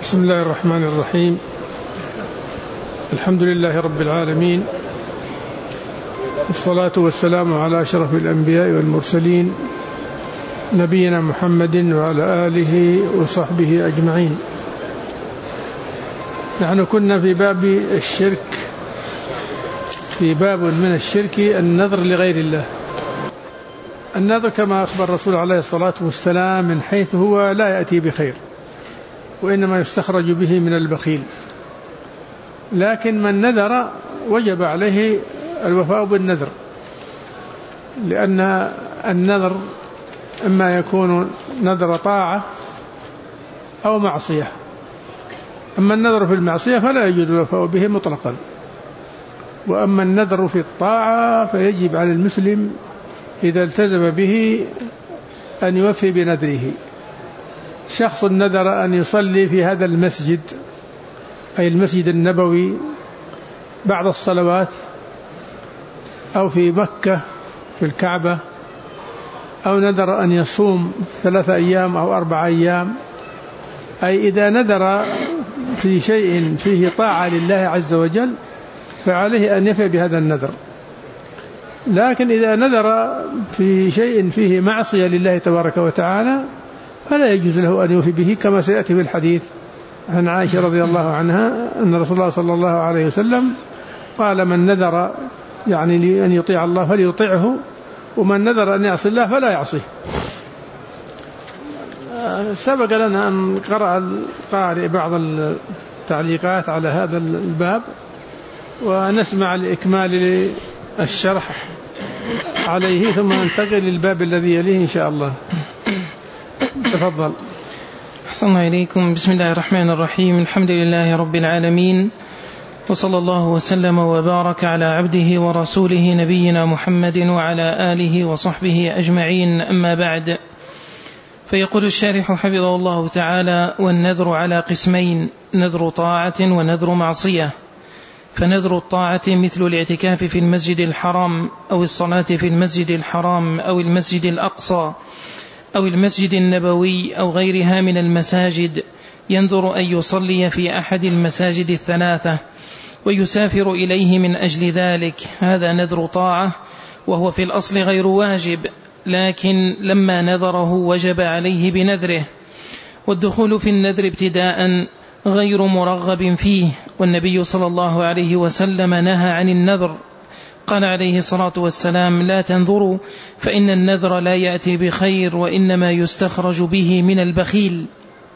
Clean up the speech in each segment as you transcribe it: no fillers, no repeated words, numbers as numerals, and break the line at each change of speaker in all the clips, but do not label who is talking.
بسم الله الرحمن الرحيم. الحمد لله رب العالمين، والصلاة والسلام على أشرف الأنبياء والمرسلين نبينا محمد وعلى آله وصحبه أجمعين. نحن كنا في باب الشرك، في باب من الشرك النذر لغير الله. النذر كما أخبر الرسول عليه الصلاة والسلام من حيث هو لا يأتي بخير، وإنما يستخرج به من البخيل. لكن من نذر وجب عليه الوفاء بالنذر، لأن النذر إما يكون نذر طاعة أو معصية. أما النذر في المعصية فلا يجوز الوفاء به مطلقا، وأما النذر في الطاعة فيجب على المسلم إذا التزم به أن يوفي بنذره. شخص نذر أن يصلي في هذا المسجد، أي المسجد النبوي، بعض الصلوات، أو في مكة في الكعبة، أو نذر أن يصوم 3 أيام أو 4 أيام، أي إذا نذر في شيء فيه طاعة لله عز وجل فعليه أن يفي بهذا النذر. لكن إذا نذر في شيء فيه معصية لله تبارك وتعالى فلا يجوز له أن يوفي به، كما سيأتي في الحديث عن عائشة رضي الله عنها أن رسول الله صلى الله عليه وسلم قال: من نذر يعني أن يطيع الله فليطيعه، ومن نذر أن يعصي الله فلا يعصيه. سبق لنا أن قرأ القارئ بعض التعليقات على هذا الباب، ونسمع لإكمال الشرح عليه ثم ننتقل للباب الذي يليه إن شاء الله. تفضل.
أحسن إليكم. بسم الله الرحمن الرحيم. الحمد لله رب العالمين، وصلى الله وسلم وبارك على عبده ورسوله نبينا محمد وعلى آله وصحبه أجمعين. أما بعد، فيقول الشارح حفظه الله تعالى: والنذر على قسمين: نذر طاعة ونذر معصية. فنذر الطاعة مثل الاعتكاف في المسجد الحرام، أو الصلاة في المسجد الحرام، أو المسجد الأقصى، أو المسجد النبوي، أو غيرها من المساجد، ينذر أن يصلي في أحد المساجد 3 ويسافر إليه من أجل ذلك. هذا نذر طاعة، وهو في الأصل غير واجب، لكن لما نذره وجب عليه بنذره. والدخول في النذر ابتداء غير مرغب فيه، والنبي صلى الله عليه وسلم نهى عن النذر. قال عليه الصلاة والسلام: لا تنذروا فإن النذر لا يأتي بخير، وإنما يستخرج به من البخيل.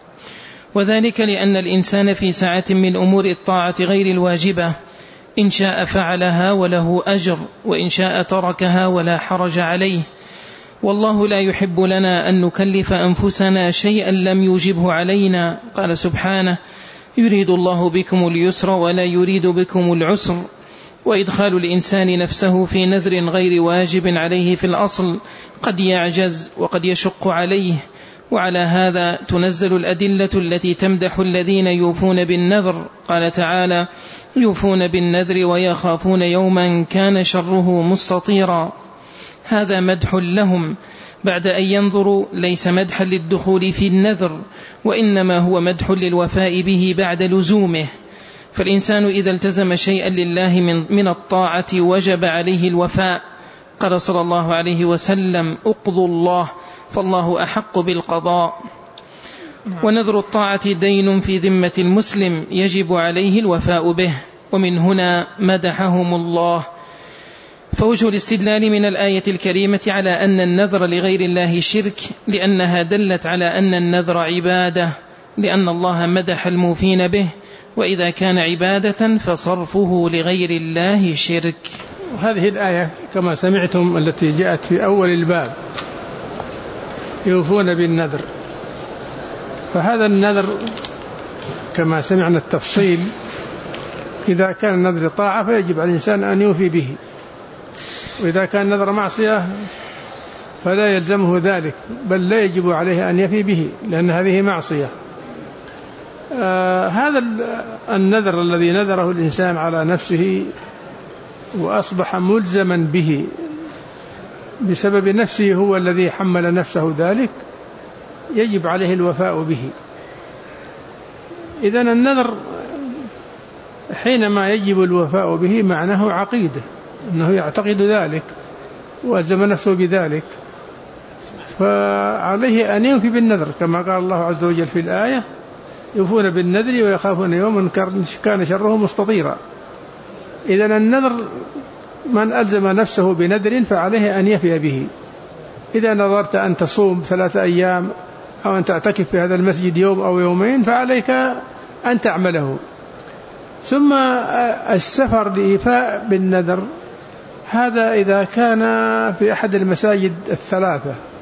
وذلك لأن الإنسان في ساعة من أمور الطاعة غير الواجبة، إن شاء فعلها وله أجر، وإن شاء تركها ولا حرج عليه. والله لا يحب لنا أن نكلف أنفسنا شيئا لم يوجبه علينا. قال سبحانه: يريد الله بكم اليسر ولا يريد بكم العسر. وإدخال الإنسان نفسه في نذر غير واجب عليه في الأصل قد يعجز وقد يشق عليه، وعلى هذا تنزل الأدلة التي تمدح الذين يوفون بالنذر. قال تعالى: يوفون بالنذر ويخافون يوما كان شره مستطيرا. هذا مدح لهم بعد أن ينظروا، ليس مدحا للدخول في النذر، وإنما هو مدح للوفاء به بعد لزومه. فالإنسان إذا التزم شيئا لله من الطاعة وجب عليه الوفاء. قال صلى الله عليه وسلم: اقضوا الله فالله أحق بالقضاء. ونذر الطاعة دين في ذمة المسلم يجب عليه الوفاء به، ومن هنا مدحهم الله. فوجه الاستدلال من الآية الكريمة على أن النذر لغير الله شرك، لأنها دلت على أن النذر عبادة، لأن الله مدح الموفين به، وإذا كان عبادة فصرفه لغير الله شرك.
وهذه الآية كما سمعتم التي جاءت في أول الباب: يوفون بالنذر. فهذا النذر كما سمعنا التفصيل، إذا كان نذر طاعة فيجب على الإنسان أن يوفي به، وإذا كان نذر معصية فلا يلزمه ذلك، بل لا يجب عليه أن يفي به، لأن هذه معصية. هذا النذر الذي نذره الإنسان على نفسه وأصبح ملزما به بسبب نفسه، هو الذي حمل نفسه ذلك، يجب عليه الوفاء به. إذن النذر حينما يجب الوفاء به معناه عقيدة، أنه يعتقد ذلك وألزم نفسه بذلك، فعليه أن يوفي بالنذر كما قال الله عز وجل في الآية: يوفون بالنذر ويخافون يوما كان شره مستطيرا. إذن النذر من ألزم نفسه بنذر فعليه أن يفي به. إذا نظرت أن تصوم 3 أيام أو أن تعتكف في هذا المسجد يوم أو يومين فعليك أن تعمله. ثم السفر لإيفاء بالنذر هذا إذا كان في أحد المساجد 3،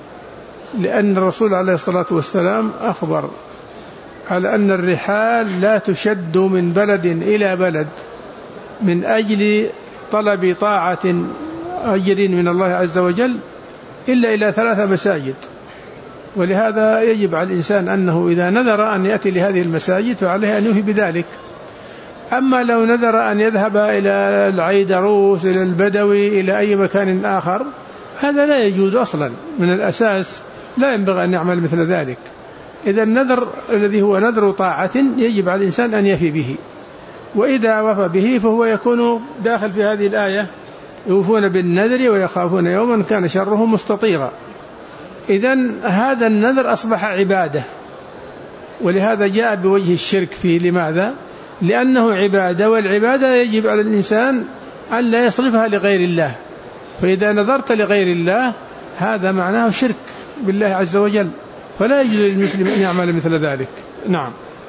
لأن الرسول عليه الصلاة والسلام أخبر على أن الرحال لا تشد من بلد إلى بلد من أجل طلب طاعة أجر من الله عز وجل إلا إلى 3 مساجد. ولهذا يجب على الإنسان أنه إذا نذر أن يأتي لهذه المساجد فعليه أن يوفي بذلك. أما لو نذر أن يذهب إلى العيدروس إلى البدوي إلى أي مكان آخر هذا لا يجوز أصلا من الأساس، لا ينبغي أن يعمل مثل ذلك. إذا النذر الذي هو نذر طاعة يجب على الإنسان أن يفي به، وإذا وفى به فهو يكون داخل في هذه الآية: يوفون بالنذر ويخافون يوما كان شره مستطيرا. إذن هذا النذر أصبح عبادة، ولهذا جاء بوجه الشرك فيه. لماذا؟ لأنه عبادة، والعبادة يجب على الإنسان أن لا يصرفها لغير الله، فإذا نذرت لغير الله هذا معناه شرك بالله عز وجل، فلا يجوز للمسلم أن يعمل مثل ذلك. نعم.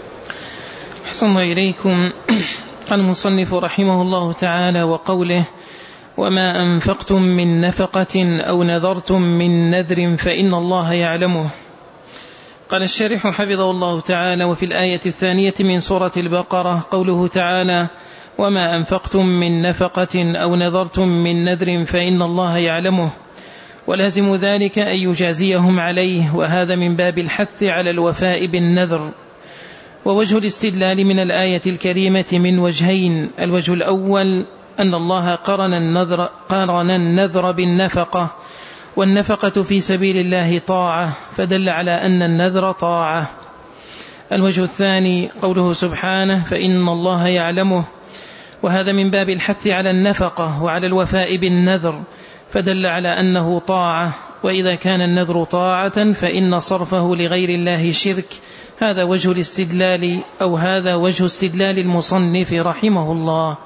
أحسن الله إليكم. المصنف رحمه الله تعالى وقوله: وما أنفقتم من نفقة أو نذرتم من نذر فإن الله يعلمه. قال الشارح حفظه الله تعالى: وفي الآية 2 من سورة البقرة قوله تعالى: وما أنفقتم من نفقة أو نذرتم من نذر فإن الله يعلمه، ولازم ذلك أن يجازيهم عليه، وهذا من باب الحث على الوفاء بالنذر. ووجه الاستدلال من الآية الكريمة من وجهين: الوجه الأول أن الله قارن النذر بالنفقة، والنفقة في سبيل الله طاعة، فدل على أن النذر طاعة. الوجه الثاني قوله سبحانه: فإن الله يعلمه، وهذا من باب الحث على النفقة وعلى الوفاء بالنذر، فدل على أنه طاعة. وإذا كان النذر طاعة فإن صرفه لغير الله شرك. هذا وجه الاستدلال، أو هذا وجه استدلال المصنف رحمه الله.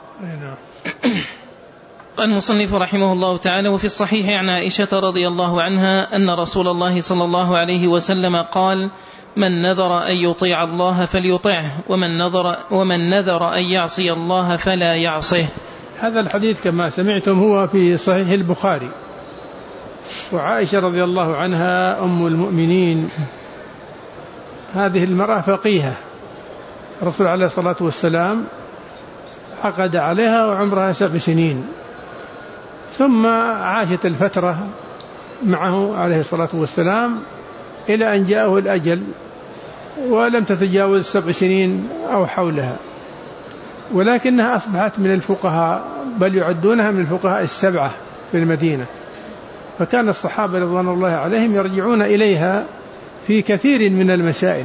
قال المصنف رحمه الله تعالى: وفي الصحيح عن عائشة رضي الله عنها أن رسول الله صلى الله عليه وسلم قال: من نذر أن يطيع الله فليطعه، ومن نذر أن يعصي الله فلا يعصه.
هذا الحديث كما سمعتم هو في صحيح البخاري. وعائشة رضي الله عنها أم المؤمنين، هذه المرأة فقيهة، الرسول عليه الصلاة والسلام عقد عليها وعمرها 7 سنين، ثم عاشت الفترة معه عليه الصلاة والسلام إلى أن جاءه الأجل، ولم تتجاوز 7 سنين أو حولها، ولكنها أصبحت من الفقهاء، بل يعدونها من الفقهاء 7 في المدينة. فكان الصحابة رضوان الله عليهم يرجعون إليها في كثير من المسائل،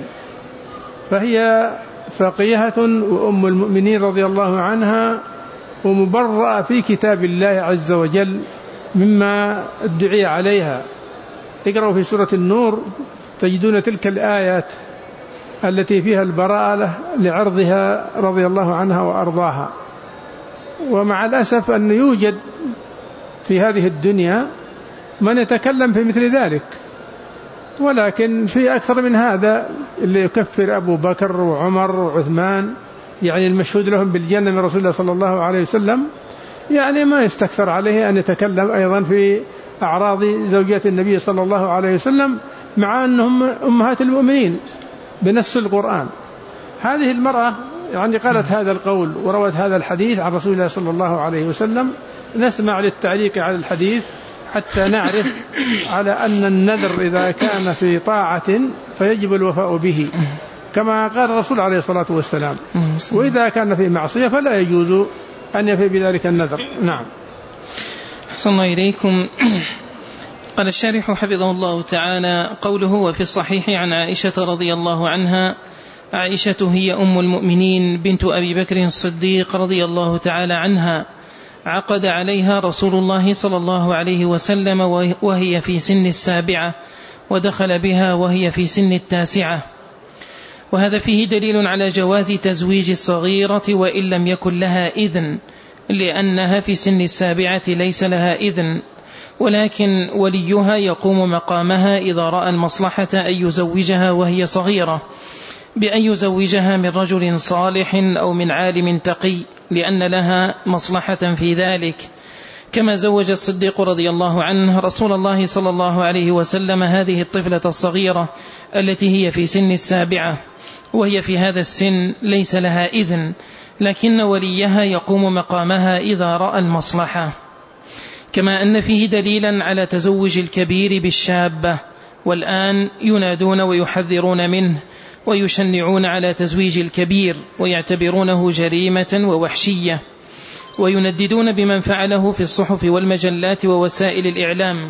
فهي فقيهة وأم المؤمنين رضي الله عنها، ومبرأة في كتاب الله عز وجل مما ادعي عليها. اقرأوا في سورة النور تجدون تلك الآيات التي فيها البراءة لعرضها رضي الله عنها وأرضاها. ومع الأسف أن يوجد في هذه الدنيا من يتكلم في مثل ذلك، ولكن في أكثر من هذا اللي يكفر أبو بكر وعمر وعثمان، يعني المشهود لهم بالجنة من رسول الله صلى الله عليه وسلم، يعني ما يستكثر عليه أن يتكلم أيضا في أعراض زوجات النبي صلى الله عليه وسلم، مع أنهم أمهات المؤمنين بنص القرآن. هذه المرأة يعني قالت هذا القول وروت هذا الحديث عن رسول الله صلى الله عليه وسلم. نسمع للتعليق على الحديث حتى نعرف على أن النذر إذا كان في طاعة فيجب الوفاء به كما قال الرسول عليه الصلاة والسلام، وإذا كان في معصية فلا يجوز أن يفي بذلك النذر. نعم.
أحسن الله إليكم. قال الشارح حفظه الله تعالى: قوله: وفي الصحيح عن عائشة رضي الله عنها عائشة هي أم المؤمنين بنت أبي بكر الصديق رضي الله تعالى عنها، عقد عليها رسول الله صلى الله عليه وسلم وهي في سن 7، ودخل بها وهي في سن 9. وهذا فيه دليل على جواز تزويج الصغيرة وإن لم يكن لها إذن، لأنها في سن 7 ليس لها إذن، ولكن وليها يقوم مقامها إذا رأى المصلحة أن يزوجها وهي صغيرة، بأن يزوجها من رجل صالح أو من عالم تقي، لأن لها مصلحة في ذلك، كما زوج الصديق رضي الله عنه رسول الله صلى الله عليه وسلم هذه الطفلة الصغيرة التي هي في سن 7، وهي في هذا السن ليس لها إذن، لكن وليها يقوم مقامها إذا رأى المصلحة. كما أن فيه دليلا على تزوج الكبير بالشابة، والآن ينادون ويحذرون منه ويشنعون على تزويج الكبير، ويعتبرونه جريمة ووحشية، وينددون بمن فعله في الصحف والمجلات ووسائل الإعلام،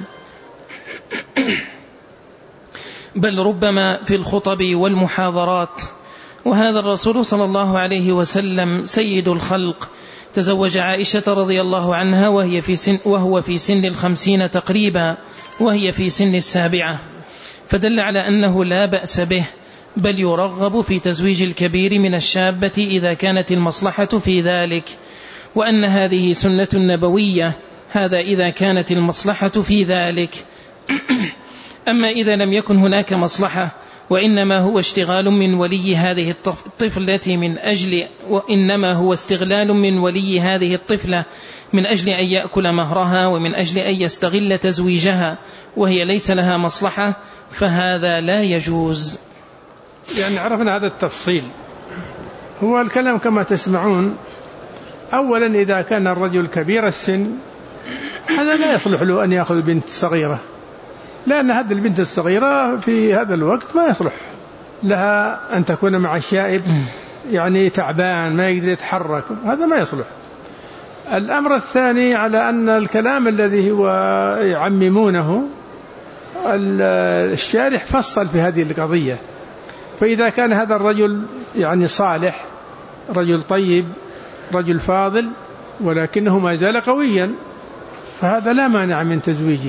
بل ربما في الخطب والمحاضرات. وهذا الرسول صلى الله عليه وسلم سيد الخلق تزوج عائشة رضي الله عنها وهو في سن 50 تقريبا، وهي في سن 7، فدل على أنه لا بأس به، بل يرغب في تزويج الكبير من الشابة إذا كانت المصلحة في ذلك، وأن هذه سنة نبوية، هذا إذا كانت المصلحة في ذلك. أما إذا لم يكن هناك مصلحة، وإنما هو اشتغال من ولي هذه الطفلة وإنما هو استغلال من ولي هذه الطفلة من أجل أن يأكل مهرها ومن أجل أن يستغل تزويجها وهي ليس لها مصلحة، فهذا لا يجوز.
يعني عرفنا هذا التفصيل. هو الكلام كما تسمعون، أولا إذا كان الرجل كبير السن هذا لا يصلح له أن يأخذ بنت صغيرة، لأن هذه البنت الصغيرة في هذا الوقت ما يصلح لها أن تكون مع الشائب، يعني تعبان ما يقدر يتحرك، هذا ما يصلح. الأمر الثاني على أن الكلام الذي هو يعممونه الشارح فصل في هذه القضية، فإذا كان هذا الرجل يعني صالح، رجل طيب، رجل فاضل، ولكنه ما زال قويا، فهذا لا مانع من تزويجه.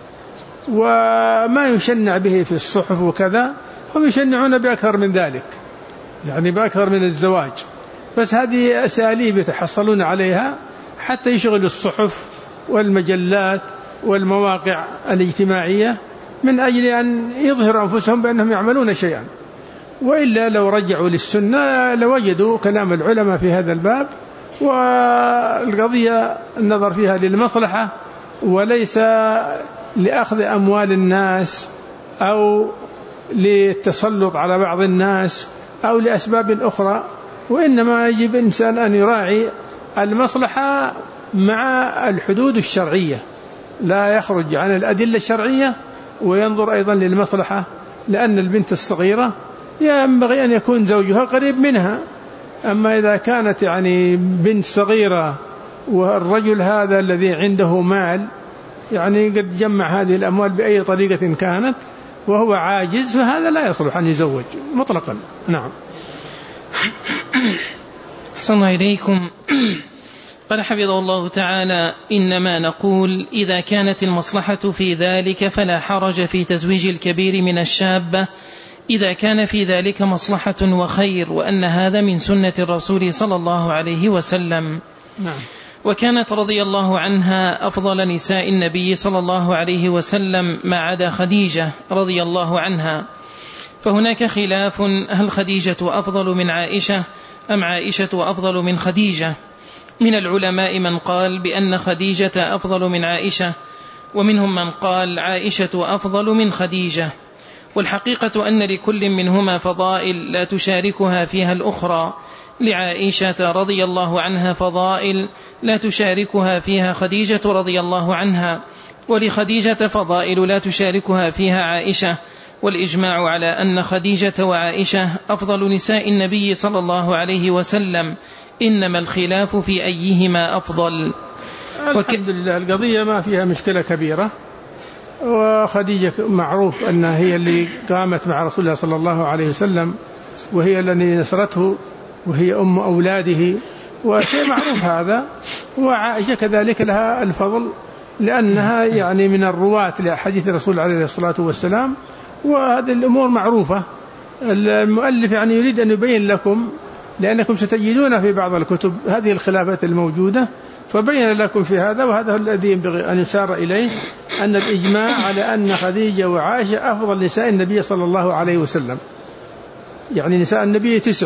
وما يشنع به في الصحف وكذا هم يشنعون بأكثر من ذلك، يعني بأكثر من الزواج، بس هذه أساليب يتحصلون عليها حتى يشغلوا الصحف والمجلات والمواقع الاجتماعية من أجل أن يظهروا أنفسهم بأنهم يعملون شيئا، وإلا لو رجعوا للسنة لوجدوا كلام العلماء في هذا الباب، والقضية النظر فيها للمصلحة وليس لأخذ أموال الناس أو للتسلط على بعض الناس أو لأسباب أخرى، وإنما يجب إنسان أن يراعي المصلحة مع الحدود الشرعية، لا يخرج عن الأدلة الشرعية، وينظر أيضا للمصلحة، لأن البنت الصغيرة ينبغي أن يكون زوجها قريب منها. أما إذا كانت يعني بنت صغيرة والرجل هذا الذي عنده مال يعني قد جمع هذه الأموال بأي طريقة كانت وهو عاجز، فهذا لا يصلح أن يزوج مطلقا. نعم.
أحسن إليكم. قال حفظه الله تعالى: إنما نقول إذا كانت المصلحة في ذلك فلا حرج في تزويج الكبير من الشابة إذا كان في ذلك مصلحة وخير، وأن هذا من سنة الرسول صلى الله عليه وسلم.
نعم.
وكانت رضي الله عنها أفضل نساء النبي صلى الله عليه وسلم ما عدا خديجة رضي الله عنها، فهناك خلاف هل خديجة أفضل من عائشة أم عائشة أفضل من خديجة. من العلماء من قال بأن خديجة أفضل من عائشة، ومنهم من قال عائشة أفضل من خديجة، والحقيقة أن لكل منهما فضائل لا تشاركها فيها الأخرى. لعائشة رضي الله عنها فضائل لا تشاركها فيها خديجة رضي الله عنها، ولخديجة فضائل لا تشاركها فيها عائشة، والإجماع على أن خديجة وعائشة أفضل نساء النبي صلى الله عليه وسلم، إنما الخلاف في أيهما أفضل.
الحمد لله القضية ما فيها مشكلة كبيرة، وخديجة معروف أنها هي اللي قامت مع رسول الله صلى الله عليه وسلم وهي التي نصرته وهي أم أولاده، وشيء معروف هذا. وعائشة كذلك لها الفضل لأنها يعني من الرواة لحديث الرسول عليه الصلاة والسلام، وهذه الأمور معروفة. المؤلف يعني يريد أن يبين لكم، لأنكم ستجدون في بعض الكتب هذه الخلافات الموجودة، فبين لكم في هذا، وهذا الذي ينبغي أن يسار إليه، أن الإجماع على أن خديجة وعائشة أفضل نساء النبي صلى الله عليه وسلم. يعني نساء النبي 9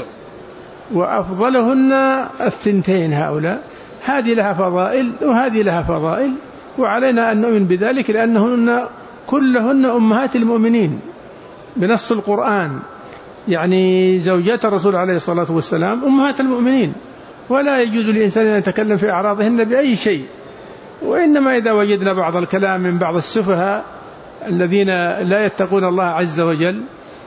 وأفضلهن 2 هؤلاء. هذه لها فضائل وهذه لها فضائل، وعلينا أن نؤمن بذلك، لأنهن كلهن أمهات المؤمنين بنص القرآن. يعني زوجات الرسول عليه الصلاة والسلام أمهات المؤمنين، ولا يجوز للإنسان أن يتكلم في أعراضهن بأي شيء. وإنما إذا وجدنا بعض الكلام من بعض السفهاء الذين لا يتقون الله عز وجل،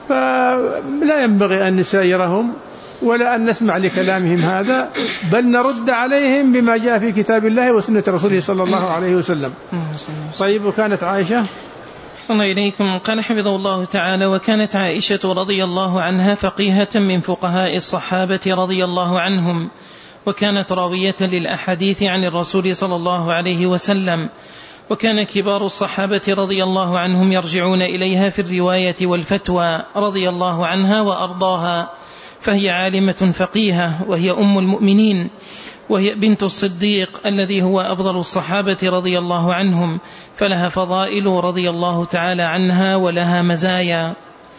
فلا ينبغي أن نسايرهم ولا أن نسمع لكلامهم هذا، بل نرد عليهم بما جاء في كتاب الله وسنة رسوله صلى الله عليه وسلم. طيب، وكانت عائشة
صلى إليكم قال حفظه الله تعالى: وكانت عائشة رضي الله عنها فقيهة من فقهاء الصحابة رضي الله عنهم، وكانت راوية للأحاديث عن الرسول صلى الله عليه وسلم، وكان كبار الصحابة رضي الله عنهم يرجعون إليها في الرواية والفتوى رضي الله عنها وأرضاها، فهي عالمة فقيهة، وهي أم المؤمنين، وهي بنت الصديق الذي هو أفضل الصحابة رضي الله عنهم، فلها فضائل رضي الله تعالى عنها ولها مزايا.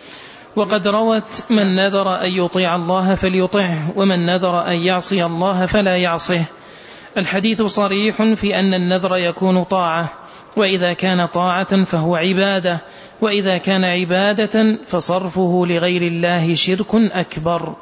وقد روت: من نذر أن يطيع الله فليطعه، ومن نذر أن يعصي الله فلا يعصه. الحديث صريح في أن النذر يكون طاعة، وإذا كان طاعة فهو عبادة، وإذا كان عبادة فصرفه لغير الله شرك أكبر.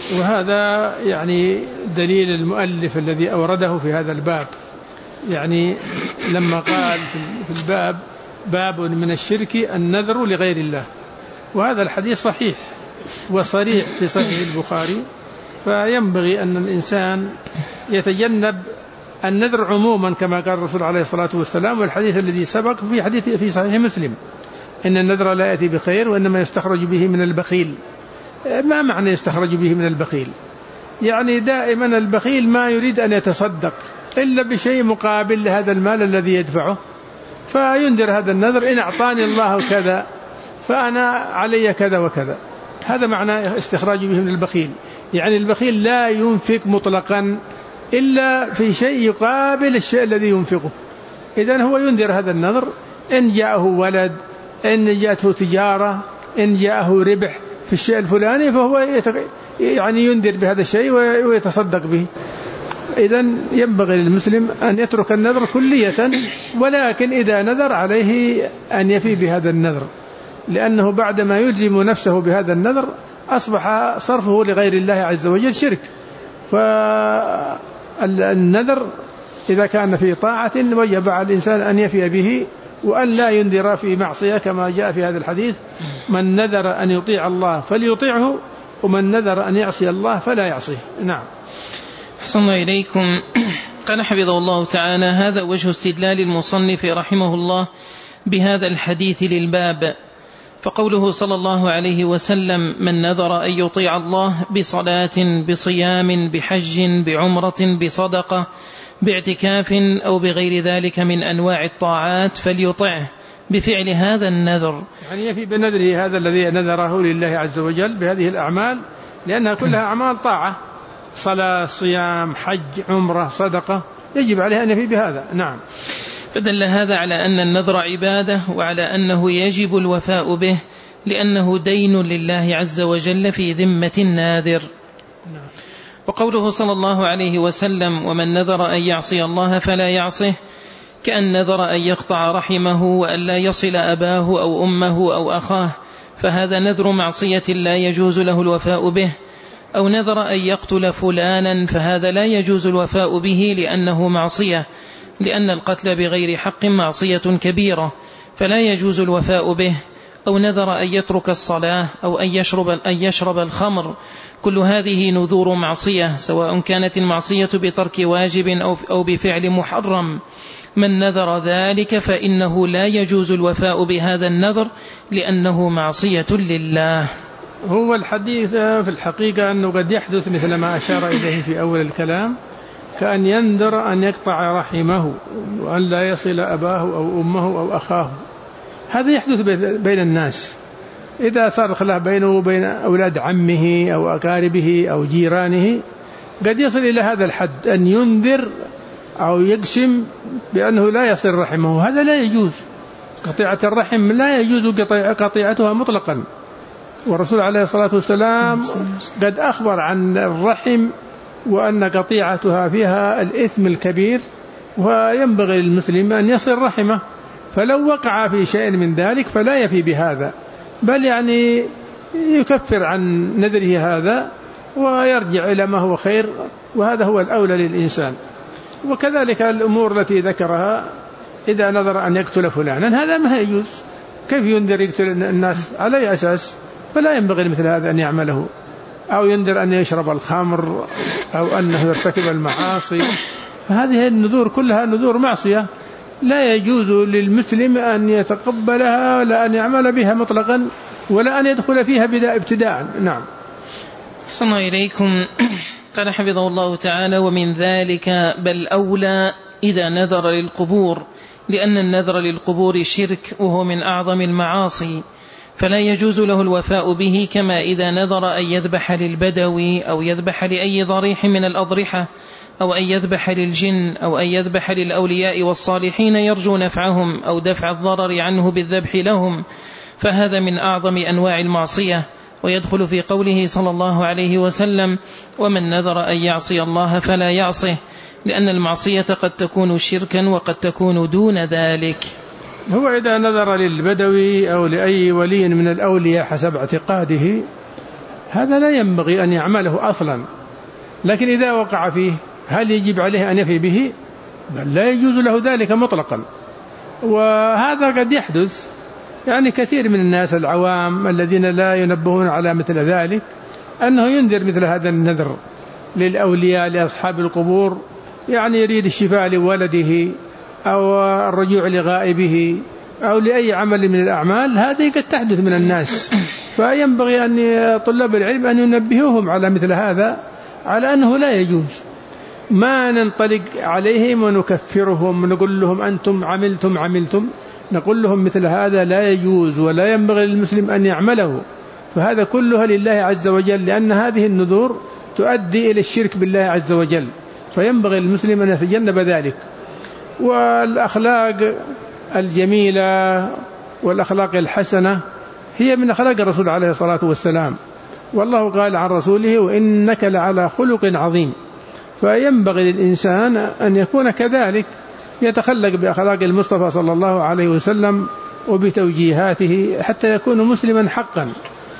وهذا يعني دليل المؤلف الذي أورده في هذا الباب، يعني لما قال في الباب: باب من الشرك النذر لغير الله. وهذا الحديث صحيح وصريح في صحيح البخاري، فينبغي أن الإنسان يتجنب النذر عموما كما قال الرسول عليه الصلاة والسلام. والحديث الذي سبق في حديث في صحيح مسلم: إن النذر لا يأتي بخير وإنما يستخرج به من البخيل. ما معنى يستخرج به من البخيل؟ يعني دائما البخيل ما يريد أن يتصدق إلا بشيء مقابل لهذا المال الذي يدفعه، فينذر هذا النذر: إن أعطاني الله كذا فأنا علي كذا وكذا. هذا معنى استخراج به من البخيل. يعني البخيل لا ينفق مطلقا إلا في شيء يقابل الشيء الذي ينفقه. إذن هو ينذر هذا النذر: إن جاءه ولد، إن جاءته تجارة، إن جاءه ربح في الشيء الفلاني، فهو يعني ينذر بهذا الشيء ويتصدق به. إذن ينبغي للمسلم أن يترك النذر كلية، ولكن إذا نذر عليه أن يفي بهذا النذر، لأنه بعدما يلزم نفسه بهذا النذر أصبح صرفه لغير الله عز وجل شرك. فالنذر إذا كان في طاعة وجب على الإنسان أن يفي به، وأن لا ينذر في معصية، كما جاء في هذا الحديث: من نذر أن يطيع الله فليطيعه، ومن نذر أن يعصي الله فلا يعصيه. نعم.
أحسن الله إليكم. قال حفظه الله تعالى: هذا وجه استدلال المصنف رحمه الله بهذا الحديث للباب. فقوله صلى الله عليه وسلم: من نذر أن يطيع الله بصلاة، بصيام، بحج، بعمرة، بصدقة، باعتكاف أو بغير ذلك من أنواع الطاعات فليطعه بفعل هذا النذر.
يعني يفي بنذره هذا الذي نذره لله عز وجل بهذه الأعمال، لأنها كلها أعمال طاعة: صلاة، صيام، حج، عمرة، صدقة، يجب عليه أن يفي بهذا. نعم.
فدل هذا على أن النذر عبادة، وعلى أنه يجب الوفاء به، لأنه دين لله عز وجل في ذمة الناذر. وقوله صلى الله عليه وسلم: ومن نذر أن يعصي الله فلا يعصه، كأن نذر أن يقطع رحمه وأن لا يصل أباه أو أمه أو أخاه، فهذا نذر معصية لا يجوز له الوفاء به. أو نذر أن يقتل فلانا، فهذا لا يجوز الوفاء به لأنه معصية، لأن القتل بغير حق معصية كبيرة، فلا يجوز الوفاء به. أو نذر أن يترك الصلاة، أو أن يشرب الخمر، كل هذه نذور معصية، سواء كانت المعصية بترك واجب أو بفعل محرم. من نذر ذلك فإنه لا يجوز الوفاء بهذا النذر، لأنه معصية لله.
هو الحديث في الحقيقة أنه قد يحدث مثل ما أشار إليه في أول الكلام، كأن يندر أن يقطع رحمه وأن لا يصل أباه أو أمه أو أخاه. هذا يحدث بين الناس إذا صار خلاف بينه وبين أولاد عمه أو أقاربه أو جيرانه، قد يصل إلى هذا الحد أن ينذر أو يقسم بأنه لا يصل رحمه. هذا لا يجوز. قطيعة الرحم لا يجوز قطيعتها مطلقا، والرسول عليه الصلاة والسلام قد أخبر عن الرحم وأن قطيعتها فيها الإثم الكبير، وينبغي للمسلم أن يصل رحمه. فلو وقع في شيء من ذلك فلا يفي بهذا، بل يعني يكفر عن نذره هذا ويرجع إلى ما هو خير، وهذا هو الأولى للإنسان. وكذلك الأمور التي ذكرها، إذا نظر أن يقتل فلانا هذا ما يجوز. كيف ينذر يقتل الناس؟ على أي أساس؟ فلا ينبغي لمثل هذا أن يعمله، أو ينذر أن يشرب الخمر أو أنه يرتكب المعاصي. فهذه النذور كلها نذور معصية، لا يجوز للمسلم أن يتقبلها ولا أن يعمل بها مطلقا ولا أن يدخل فيها ابتداء. نعم.
صلى إليكم. قال حفظه الله تعالى: ومن ذلك بل أولى إذا نذر للقبور، لأن النذر للقبور شرك وهو من أعظم المعاصي، فلا يجوز له الوفاء به، كما إذا نذر أن يذبح للبدوي أو يذبح لأي ضريح من الأضرحة، أو أن يذبح للجن، أو أن يذبح للأولياء والصالحين يرجو نفعهم أو دفع الضرر عنه بالذبح لهم، فهذا من أعظم أنواع المعصية. ويدخل في قوله صلى الله عليه وسلم: ومن نذر أن يعصي الله فلا يعصه، لأن المعصية قد تكون شركا وقد تكون دون ذلك.
هو إذا نذر للبدوي أو لأي ولي من الأولياء حسب اعتقاده هذا لا ينبغي أن يعمله أصلا، لكن إذا وقع فيه هل يجب عليه أن يفي به؟ بل لا يجوز له ذلك مطلقا. وهذا قد يحدث، يعني كثير من الناس العوام الذين لا ينبهون على مثل ذلك أنه ينذر مثل هذا النذر للأولياء لأصحاب القبور، يعني يريد الشفاء لولده أو الرجوع لغائبه أو لأي عمل من الأعمال. هذه قد تحدث من الناس، فينبغي أن طلاب العلم أن ينبهوهم على مثل هذا، على أنه لا يجوز. ما ننطلق عليهم ونكفرهم ونقول لهم أنتم عملتم، نقول لهم مثل هذا لا يجوز ولا ينبغي للمسلم أن يعمله، فهذا كلها لله عز وجل، لأن هذه النذور تؤدي إلى الشرك بالله عز وجل، فينبغي للمسلم أن يتجنب ذلك. والأخلاق الجميلة والأخلاق الحسنة هي من أخلاق الرسول عليه الصلاة والسلام، والله قال عن رسوله: وإنك لعلى خلق عظيم. فينبغي للإنسان أن يكون كذلك، يتخلق بأخلاق المصطفى صلى الله عليه وسلم وبتوجيهاته حتى يكون مسلما حقا.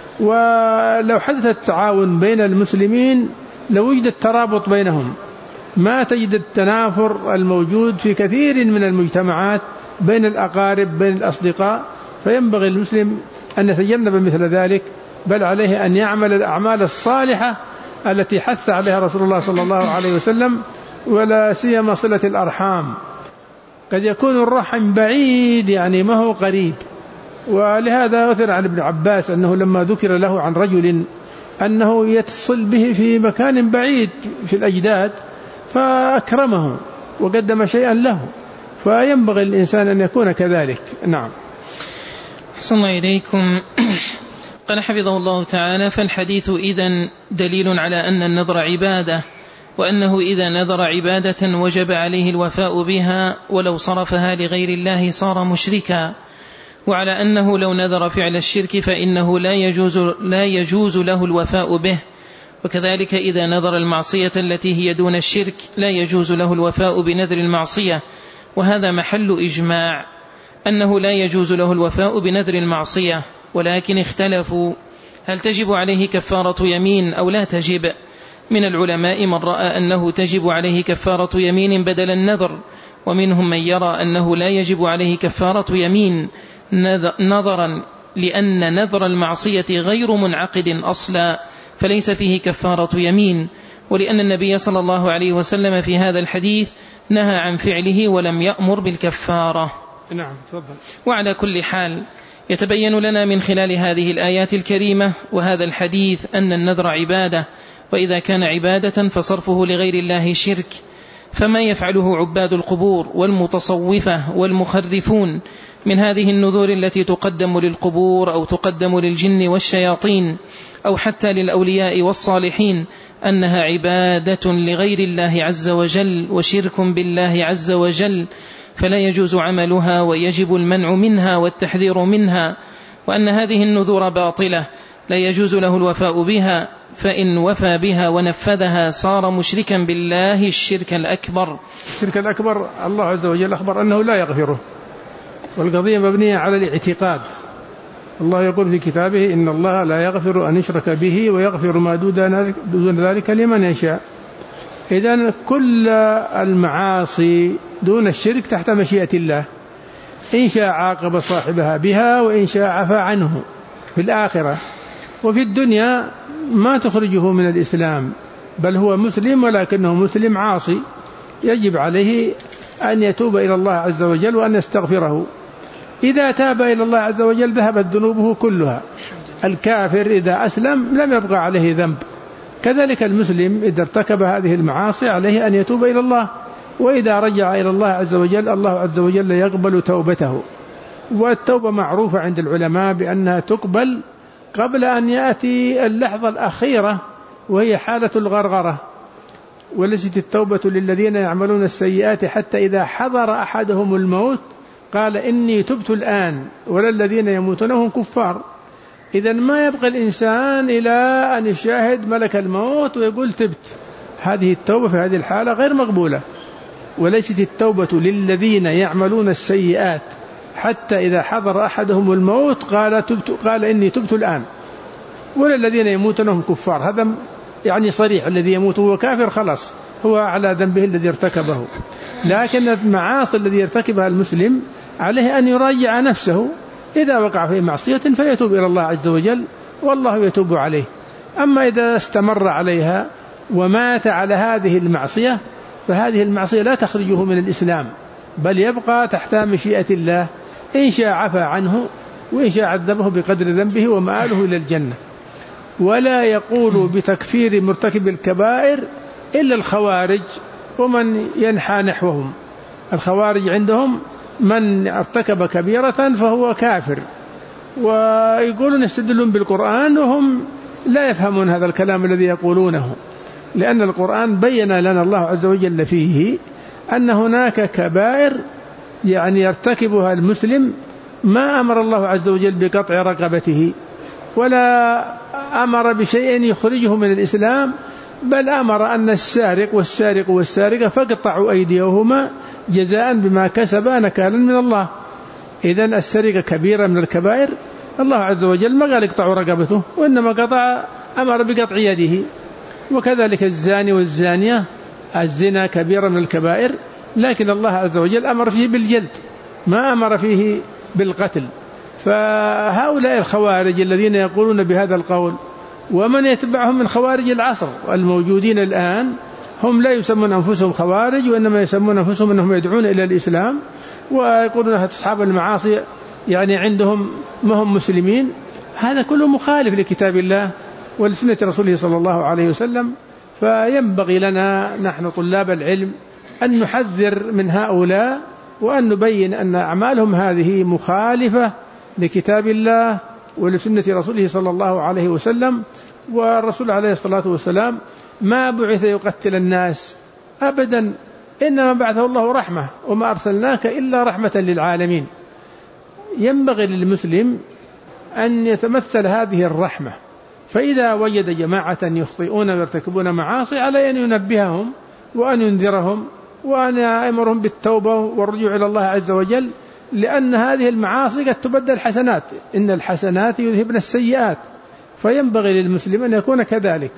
ولو حدث التعاون بين المسلمين لوجد الترابط بينهم، ما تجد التنافر الموجود في كثير من المجتمعات بين الأقارب بين الأصدقاء. فينبغي المسلم أن يتجنب مثل ذلك، بل عليه أن يعمل الأعمال الصالحة التي حث عليها رسول الله صلى الله عليه وسلم، ولا سيما صلة الأرحام. قد يكون الرحم بعيد، يعني ما هو قريب. ولهذا أثر عن ابن عباس أنه لما ذكر له عن رجل أنه يتصل به في مكان بعيد في الأجداد فأكرمه وقدم شيئا له، فينبغي الإنسان أن يكون كذلك. نعم.
أحسن الله إليكم. قال حفظه الله تعالى: فالحديث إذن دليل على أن النذر عبادة، وأنه إذا نذر عبادة وجب عليه الوفاء بها، ولو صرفها لغير الله صار مشركا، وعلى أنه لو نذر فعل الشرك فإنه لا يجوز له الوفاء به. وكذلك إذا نذر المعصية التي هي دون الشرك لا يجوز له الوفاء بنذر المعصية، وهذا محل إجماع أنه لا يجوز له الوفاء بنذر المعصية. ولكن اختلفوا هل تجب عليه كفارة يمين أو لا تجب. من العلماء من رأى أنه تجب عليه كفارة يمين بدل النذر، ومنهم من يرى أنه لا يجب عليه كفارة يمين نظرا لأن نذر المعصية غير منعقد أصلا، فليس فيه كفارة يمين، ولأن النبي صلى الله عليه وسلم في هذا الحديث نهى عن فعله ولم يأمر بالكفارة.
نعم، تفضل.
وعلى كل حال يتبين لنا من خلال هذه الآيات الكريمة وهذا الحديث أن النذر عبادة، وإذا كان عبادة فصرفه لغير الله شرك، فما يفعله عباد القبور والمتصوفة والمخرفون من هذه النذور التي تقدم للقبور أو تقدم للجن والشياطين أو حتى للأولياء والصالحين أنها عبادة لغير الله عز وجل وشرك بالله عز وجل، فلا يجوز عملها ويجب المنع منها والتحذير منها، وأن هذه النذور باطلة لا يجوز له الوفاء بها، فإن وفى بها ونفذها صار مشركا بالله الشرك الأكبر.
الشرك الأكبر الله عز وجل أخبر أنه لا يغفره، والقضية مبنية على الاعتقاد. الله يقول في كتابه إن الله لا يغفر أن يشرك به ويغفر ما دون ذلك لمن يشاء. إذن كل المعاصي دون الشرك تحت مشيئة الله، إن شاء عاقب صاحبها بها وإن شاء عفى عنه في الآخرة. وفي الدنيا ما تخرجه من الإسلام، بل هو مسلم ولكنه مسلم عاصي، يجب عليه أن يتوب إلى الله عز وجل وأن يستغفره. إذا تاب إلى الله عز وجل ذهبت ذنوبه كلها. الكافر إذا أسلم لم يبقى عليه ذنب، كذلك المسلم إذا ارتكب هذه المعاصي عليه أن يتوب إلى الله، وإذا رجع إلى الله عز وجل الله عز وجل يقبل توبته. والتوبة معروفة عند العلماء بأنها تقبل قبل أن يأتي اللحظة الأخيرة وهي حالة الغرغرة. وليست التوبة للذين يعملون السيئات حتى إذا حضر أحدهم الموت قال إني تبت الآن، ولا الذين يموتون وهم كفار. إذن ما يبقى الإنسان إلى أن يشاهد ملك الموت ويقول تبت، هذه التوبة في هذه الحالة غير مقبولة. وليست التوبة للذين يعملون السيئات حتى إذا حضر أحدهم الموت قال إني تبت الآن، ولا الذين يموتون وهم كفار. هذا يعني صريح، الذي يموت وهو كافر خلاص هو على ذنبه الذي ارتكبه. لكن المعاصي الذي يرتكبها المسلم عليه أن يراجع نفسه، إذا وقع في معصية فيتوب إلى الله عز وجل والله يتوب عليه. أما إذا استمر عليها ومات على هذه المعصية فهذه المعصية لا تخرجه من الإسلام، بل يبقى تحت مشيئة الله، إن شاء عفى عنه وإن شاء عذبه بقدر ذنبه ومآله إلى الجنة. ولا يقول بتكفير مرتكب الكبائر إلا الخوارج ومن ينحى نحوهم. الخوارج عندهم من ارتكب كبيرة فهو كافر، ويقولون يستدلون بالقرآن وهم لا يفهمون هذا الكلام الذي يقولونه، لأن القرآن بين لنا الله عز وجل فيه أن هناك كبائر يعني يرتكبها المسلم ما أمر الله عز وجل بقطع رقبته ولا أمر بشيء يخرجه من الإسلام، بل أمر أن السارق والسارقة فاقطعوا أيديهما جزاء بما كسبا نكالا من الله. إذن السرقة كبيرة من الكبائر، الله عز وجل ما قال اقطعوا رقبته، وإنما أمر بقطع يده. وكذلك الزاني والزانية، الزنا كبيرة من الكبائر، لكن الله عز وجل أمر فيه بالجلد ما أمر فيه بالقتل. فهؤلاء الخوارج الذين يقولون بهذا القول ومن يتبعهم من خوارج العصر الموجودين الآن هم لا يسمون أنفسهم خوارج، وإنما يسمون أنفسهم أنهم يدعون إلى الإسلام، ويقولون أصحاب المعاصي يعني عندهم ما هم مسلمين. هذا كله مخالف لكتاب الله ولسنة رسوله صلى الله عليه وسلم. فينبغي لنا نحن طلاب العلم أن نحذر من هؤلاء وأن نبين أن أعمالهم هذه مخالفة لكتاب الله ولسنة رسوله صلى الله عليه وسلم. والرسول عليه الصلاة والسلام ما بعث يقتل الناس أبدا، إنما بعثه الله رحمة، وما أرسلناك إلا رحمة للعالمين. ينبغي للمسلم أن يتمثل هذه الرحمة، فإذا وجد جماعة يخطئون ويرتكبون معاصي على أن ينبههم وأن ينذرهم وأن يأمرهم بالتوبة والرجوع إلى الله عز وجل، لأن هذه المعاصي قد تبدل حسنات، إن الحسنات يذهبن السيئات، فينبغي للمسلم أن يكون كذلك.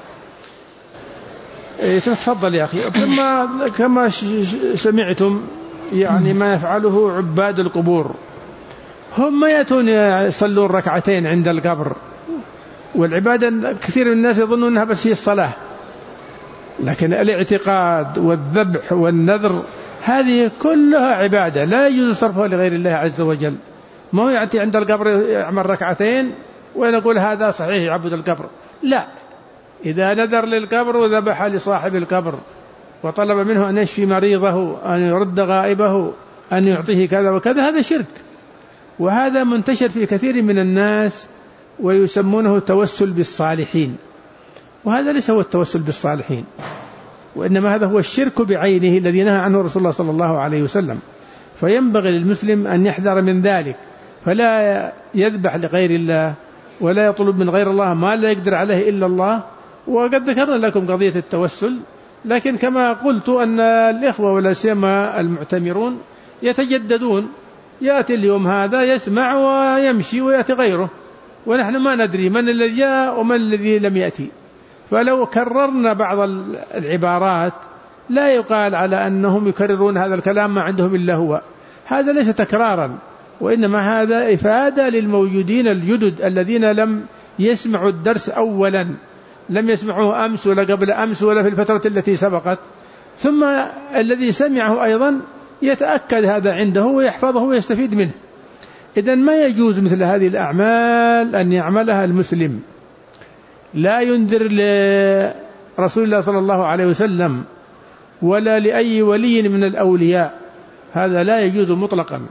تفضل يا أخي. كما سمعتم يعني ما يفعله عباد القبور، هم يأتون يصلون ركعتين عند القبر، والعبادة كثير من الناس يظنون أنها بس هي الصلاة، لكن الاعتقاد والذبح والنذر هذه كلها عبادة لا يجوز صرفها لغير الله عز وجل. ما هو يأتي عند القبر يعمل ركعتين ونقول هذا صحيح يعبد القبر، لا. إذا نذر للقبر وذبح لصاحب القبر وطلب منه أن يشفي مريضه، أن يرد غائبه، أن يعطيه كذا وكذا، هذا شرك، وهذا منتشر في كثير من الناس ويسمونه توسل بالصالحين، وهذا ليس هو التوسل بالصالحين، وإنما هذا هو الشرك بعينه الذي نهى عنه رسول الله صلى الله عليه وسلم. فينبغي للمسلم أن يحذر من ذلك، فلا يذبح لغير الله ولا يطلب من غير الله ما لا يقدر عليه إلا الله. وقد ذكرنا لكم قضية التوسل، لكن كما قلت أن الإخوة ولا سيما المعتمرون يتجددون، يأتي اليوم هذا يسمع ويمشي ويأتي غيره، ونحن ما ندري من الذي جاء ومن الذي لم يأتي. فلو كررنا بعض العبارات لا يقال على أنهم يكررون هذا الكلام ما عندهم إلا هو، هذا ليس تكرارا، وإنما هذا إفادة للموجودين الجدد الذين لم يسمعوا الدرس أولا، لم يسمعوه أمس ولا قبل أمس ولا في الفترة التي سبقت، ثم الذي سمعه أيضا يتأكد هذا عنده ويحفظه ويستفيد منه. إذن ما يجوز مثل هذه الأعمال أن يعملها المسلم، لا ينذر لرسول الله صلى الله عليه وسلم ولا لأي ولي من الأولياء، هذا لا يجوز مطلقا.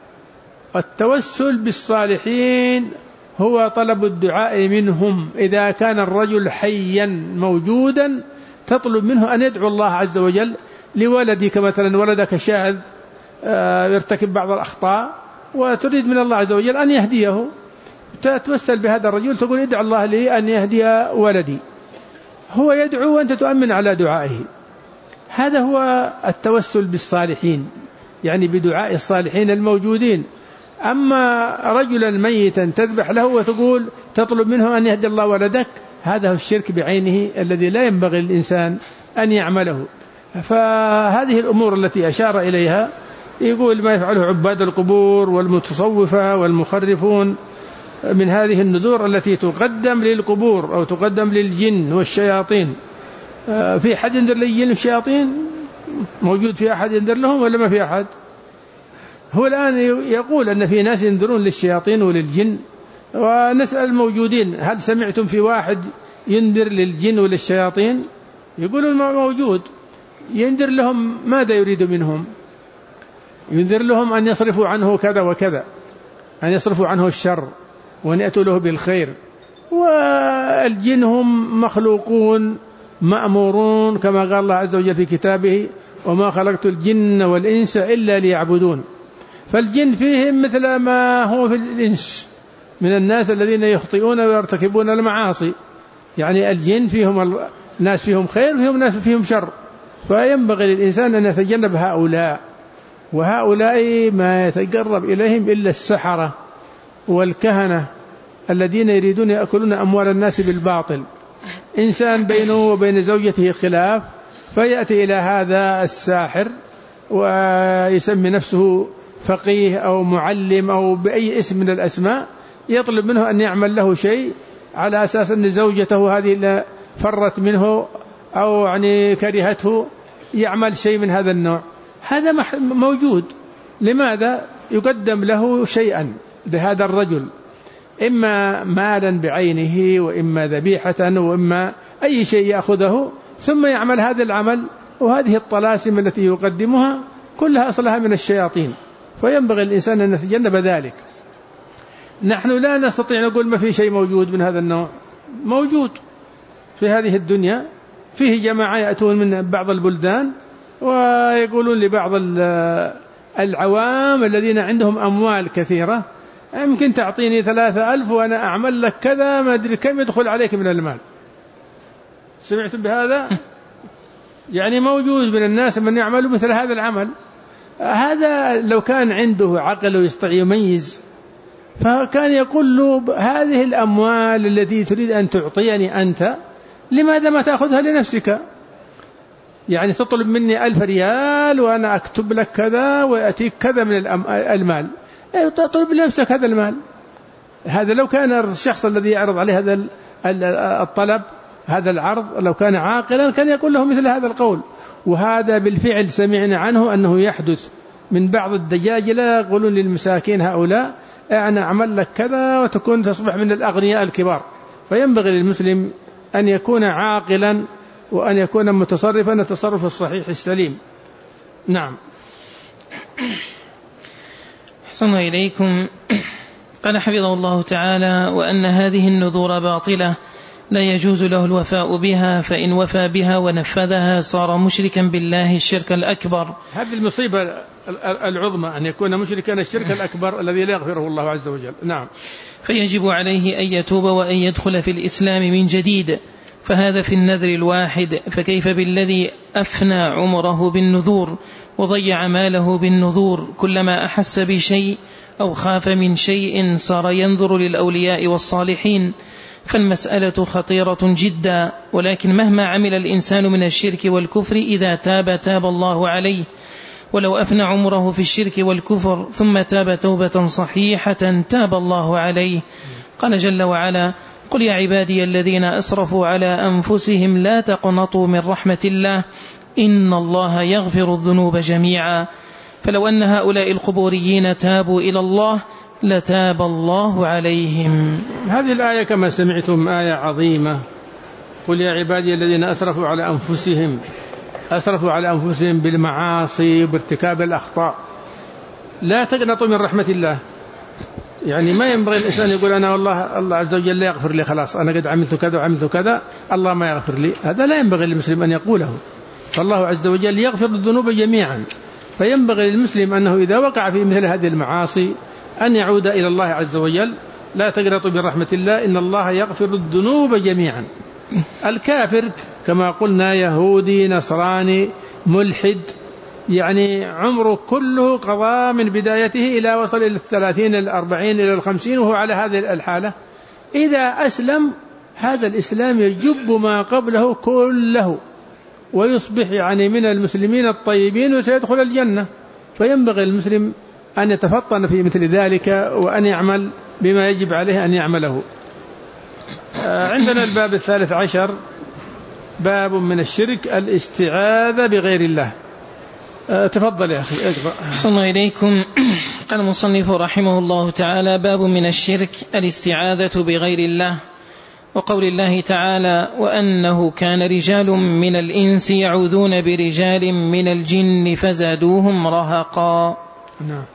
التوسل بالصالحين هو طلب الدعاء منهم، إذا كان الرجل حيا موجودا تطلب منه أن يدعو الله عز وجل لولدك، مثلا ولدك شاذ يرتكب بعض الأخطاء وتريد من الله عز وجل أن يهديه، تتوسل بهذا الرجل تقول ادعو الله لي أن يهدي ولدي، هو يدعو وأنت تؤمن على دعائه. هذا هو التوسل بالصالحين، يعني بدعاء الصالحين الموجودين. أما رجلا ميتا تذبح له وتقول تطلب منه أن يهدي الله ولدك، هذا هو الشرك بعينه الذي لا ينبغي للإنسان أن يعمله. فهذه الأمور التي أشار إليها يقول ما يفعله عباد القبور والمتصوفة والمخرفون من هذه النذور التي تقدم للقبور أو تقدم للجن والشياطين. في أحد ينذر للجن والشياطين؟ موجود في أحد ينذر لهم ولا ما في أحد؟ هو الآن يقول أن في ناس ينذرون للشياطين وللجن، ونسأل الموجودين هل سمعتم في واحد ينذر للجن وللشياطين؟ يقولون موجود. ينذر لهم ماذا يريد منهم؟ ينذر لهم أن يصرفوا عنه كذا وكذا، أن يصرفوا عنه الشر وأن يأتوا له بالخير. والجن هم مخلوقون مأمورون كما قال الله عز وجل في كتابه وما خلقت الجن والإنس إلا ليعبدون. فالجن فيهم مثل ما هو في الإنس من الناس الذين يخطئون ويرتكبون المعاصي، يعني الجن فيهم ناس فيهم خير وفيهم ناس فيهم شر، فينبغي للإنسان أن يتجنب هؤلاء. وهؤلاء ما يتقرب إليهم إلا السحرة والكهنة الذين يريدون يأكلون أموال الناس بالباطل. إنسان بينه وبين زوجته خلاف فيأتي إلى هذا الساحر ويسمي نفسه فقيه أو معلم أو بأي اسم من الأسماء، يطلب منه أن يعمل له شيء على أساس أن زوجته هذه فرت منه أو يعني كرهته، يعمل شيء من هذا النوع. هذا موجود. لماذا؟ يقدم له شيئا لهذا الرجل، إما مالا بعينه وإما ذبيحة وإما أي شيء يأخذه، ثم يعمل هذا العمل. وهذه الطلاسم التي يقدمها كلها أصلها من الشياطين، فينبغي الإنسان أن يتجنب ذلك. نحن لا نستطيع نقول ما في شيء موجود من هذا النوع، موجود في هذه الدنيا. فيه جماعة يأتون من بعض البلدان ويقولون لبعض العوام الذين عندهم أموال كثيرة يمكن تعطيني 3,000 وأنا أعمل لك كذا ما أدري كم يدخل عليك من المال. سمعتم بهذا؟ يعني موجود من الناس من يعملوا مثل هذا العمل. هذا لو كان عنده عقل ويستطيع يميز فكان يقول له هذه الأموال التي تريد أن تعطيني أنت لماذا ما تأخذها لنفسك؟ يعني تطلب مني 1000 ريال وأنا أكتب لك كذا ويأتيك كذا من المال، تطلب لنفسك هذا المال. هذا لو كان الشخص الذي يعرض عليه هذا الطلب هذا العرض لو كان عاقلا كان يقول له مثل هذا القول. وهذا بالفعل سمعنا عنه أنه يحدث من بعض الدجاجلة يقولون للمساكين هؤلاء أنا أعمل لك كذا وتكون تصبح من الأغنياء الكبار. فينبغي للمسلم أن يكون عاقلا وأن يكون متصرفا التصرف الصحيح السليم. نعم.
أحسن إليكم. قال حفظه الله تعالى: وأن هذه النذور باطلة لا يجوز له الوفاء بها، فإن وفى بها ونفذها صار مشركا بالله الشرك الأكبر.
هذه المصيبة العظمى أن يكون مشركا الشرك الأكبر الذي لا يغفره الله عز وجل. نعم.
فيجب عليه أن يتوب وأن يدخل في الإسلام من جديد، فهذا في النذر الواحد، فكيف بالذي أفنى عمره بالنذور وضيع ماله بالنذور؟ كلما أحس بشيء أو خاف من شيء صار ينظر للأولياء والصالحين. فالمسألة خطيرة جدا، ولكن مهما عمل الإنسان من الشرك والكفر إذا تاب الله عليه، ولو أفنى عمره في الشرك والكفر ثم تاب توبة صحيحة تاب الله عليه. قال جل وعلا: قل يا عبادي الذين أسرفوا على أنفسهم لا تقنطوا من رحمة الله إن الله يغفر الذنوب جميعا. فلو أن هؤلاء القبوريين تابوا إلى الله لتاب الله عليهم.
هذه الآية كما سمعتم آية عظيمة. قل يا عبادي الذين أسرفوا على أنفسهم بالمعاصي وبارتكاب الأخطاء لا تقنطوا من رحمة الله. يعني ما ينبغي الإنسان يقول أنا والله الله عز وجل لا يغفر لي، خلاص أنا قد عملت كذا وعملت كذا الله ما يغفر لي. هذا لا ينبغي للمسلم أن يقوله، فالله عز وجل يغفر الذنوب جميعا. فينبغي للمسلم أنه إذا وقع في مثل هذه المعاصي أن يعود إلى الله عز وجل. لا تقنطوا من رحمة الله إن الله يغفر الذنوب جميعا. الكافر كما قلنا يهودي نصراني ملحد، يعني عمره كله قضاء من بدايته إلى وصل إلى 30 إلى 40 إلى 50 وهو على هذه الحالة، إذا أسلم هذا الإسلام يجب ما قبله كله ويصبح يعني من المسلمين الطيبين وسيدخل الجنة. فينبغي المسلم أن يتفطن في مثل ذلك وأن يعمل بما يجب عليه أن يعمله. عندنا الباب 13 باب من الشرك الاستعاذة بغير الله. تفضل يا أخي اقرأ.
صلى الله إليكم. قال المصنف رحمه الله تعالى: باب من الشرك الاستعاذة بغير الله. وقول الله تعالى: وأنه كان رجال من الإنس يعوذون برجال من الجن فزادوهم رهقا.
نعم.